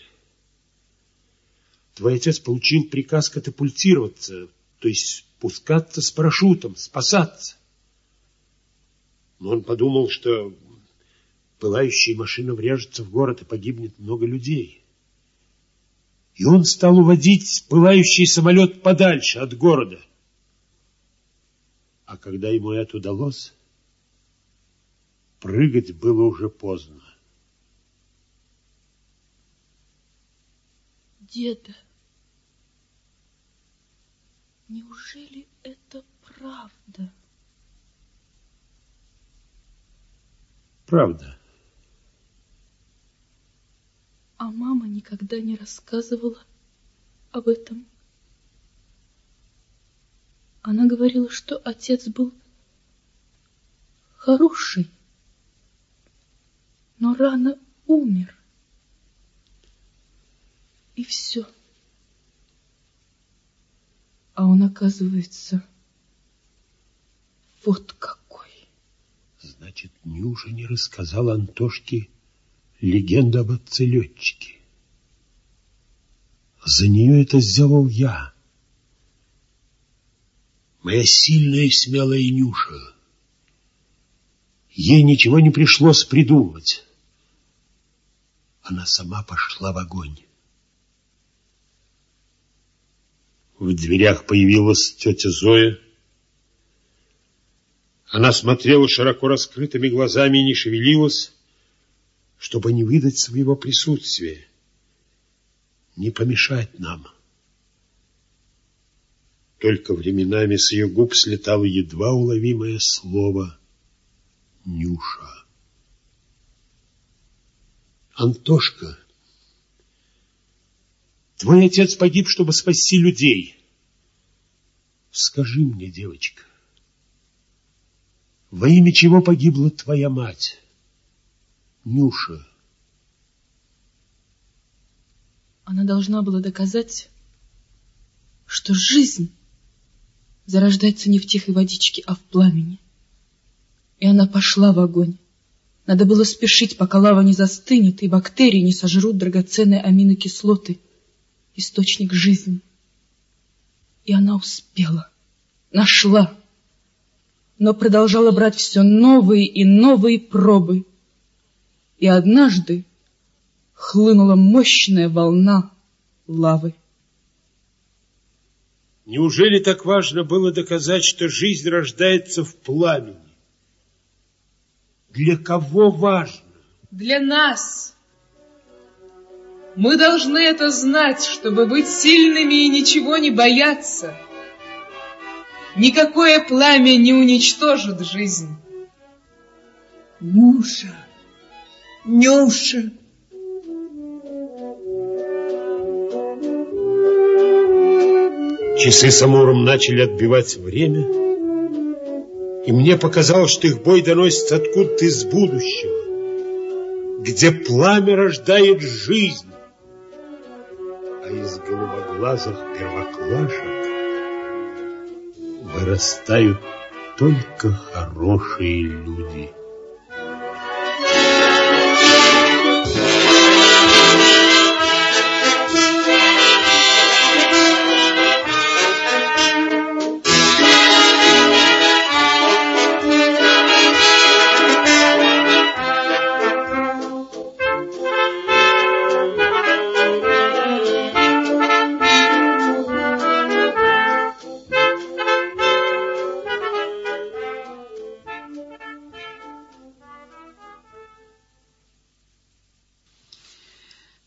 Твой отец получил приказ катапультироваться, то есть спускаться с парашютом, спасаться. Но он подумал, что пылающая машина врежется в город и погибнет много людей. И он стал уводить пылающий самолет подальше от города. А когда ему это удалось, прыгать было уже поздно. Деда, неужели это правда? Правда. А мама никогда не рассказывала об этом. Она говорила, что отец был хороший, но рано умер. И все. А он, оказывается, вот какой. Значит, Нюша не рассказала Антошке легенду об отце-летчике. За нее это сделал я. Моя сильная и смелая Нюша. Ей ничего не пришлось придумывать. Она сама пошла в огонь. В дверях появилась тетя Зоя. Она смотрела широко раскрытыми глазами и не шевелилась, чтобы не выдать своего присутствия, не помешать нам. Только временами с ее губ слетало едва уловимое слово «Нюша». Антошка, твой отец погиб, чтобы спасти людей. Скажи мне, девочка, во имя чего погибла твоя мать, Нюша? Она должна была доказать, что жизнь зарождается не в тихой водичке, а в пламени. И она пошла в огонь. Надо было спешить, пока лава не застынет, и бактерии не сожрут драгоценные аминокислоты, источник жизни. И она успела, нашла, но продолжала брать все новые и новые пробы. И однажды хлынула мощная волна лавы. Неужели так важно было доказать, что жизнь рождается в пламени? Для кого важно? Для нас. Мы должны это знать, чтобы быть сильными и ничего не бояться. Никакое пламя не уничтожит жизнь. Нюша, Нюша. Часы с Амуром начали отбивать время, и мне показалось, что их бой доносится откуда-то из будущего, где пламя рождает жизнь, а из голубоглазых первоклашек вырастают только хорошие люди.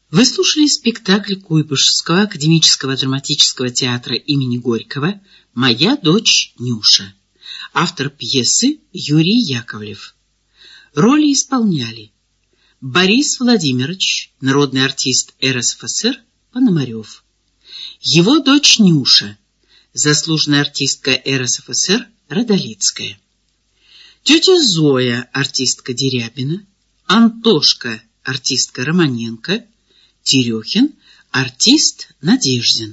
Вы слушали спектакль Куйбышевского академического драматического театра имени Горького «Моя дочь Нюша». Автор пьесы Юрий Яковлев. Роли исполняли Борис Владимирович, народный артист РСФСР Пономарев, его дочь Нюша, заслуженная артистка РСФСР Радолицкая, тетя Зоя, артистка Дерябина, Антошка, артистка Романенко, Терехин, артист Надеждин.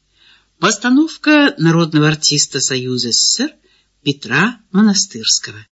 Постановка народного артиста Союза СССР Петра Монастырского.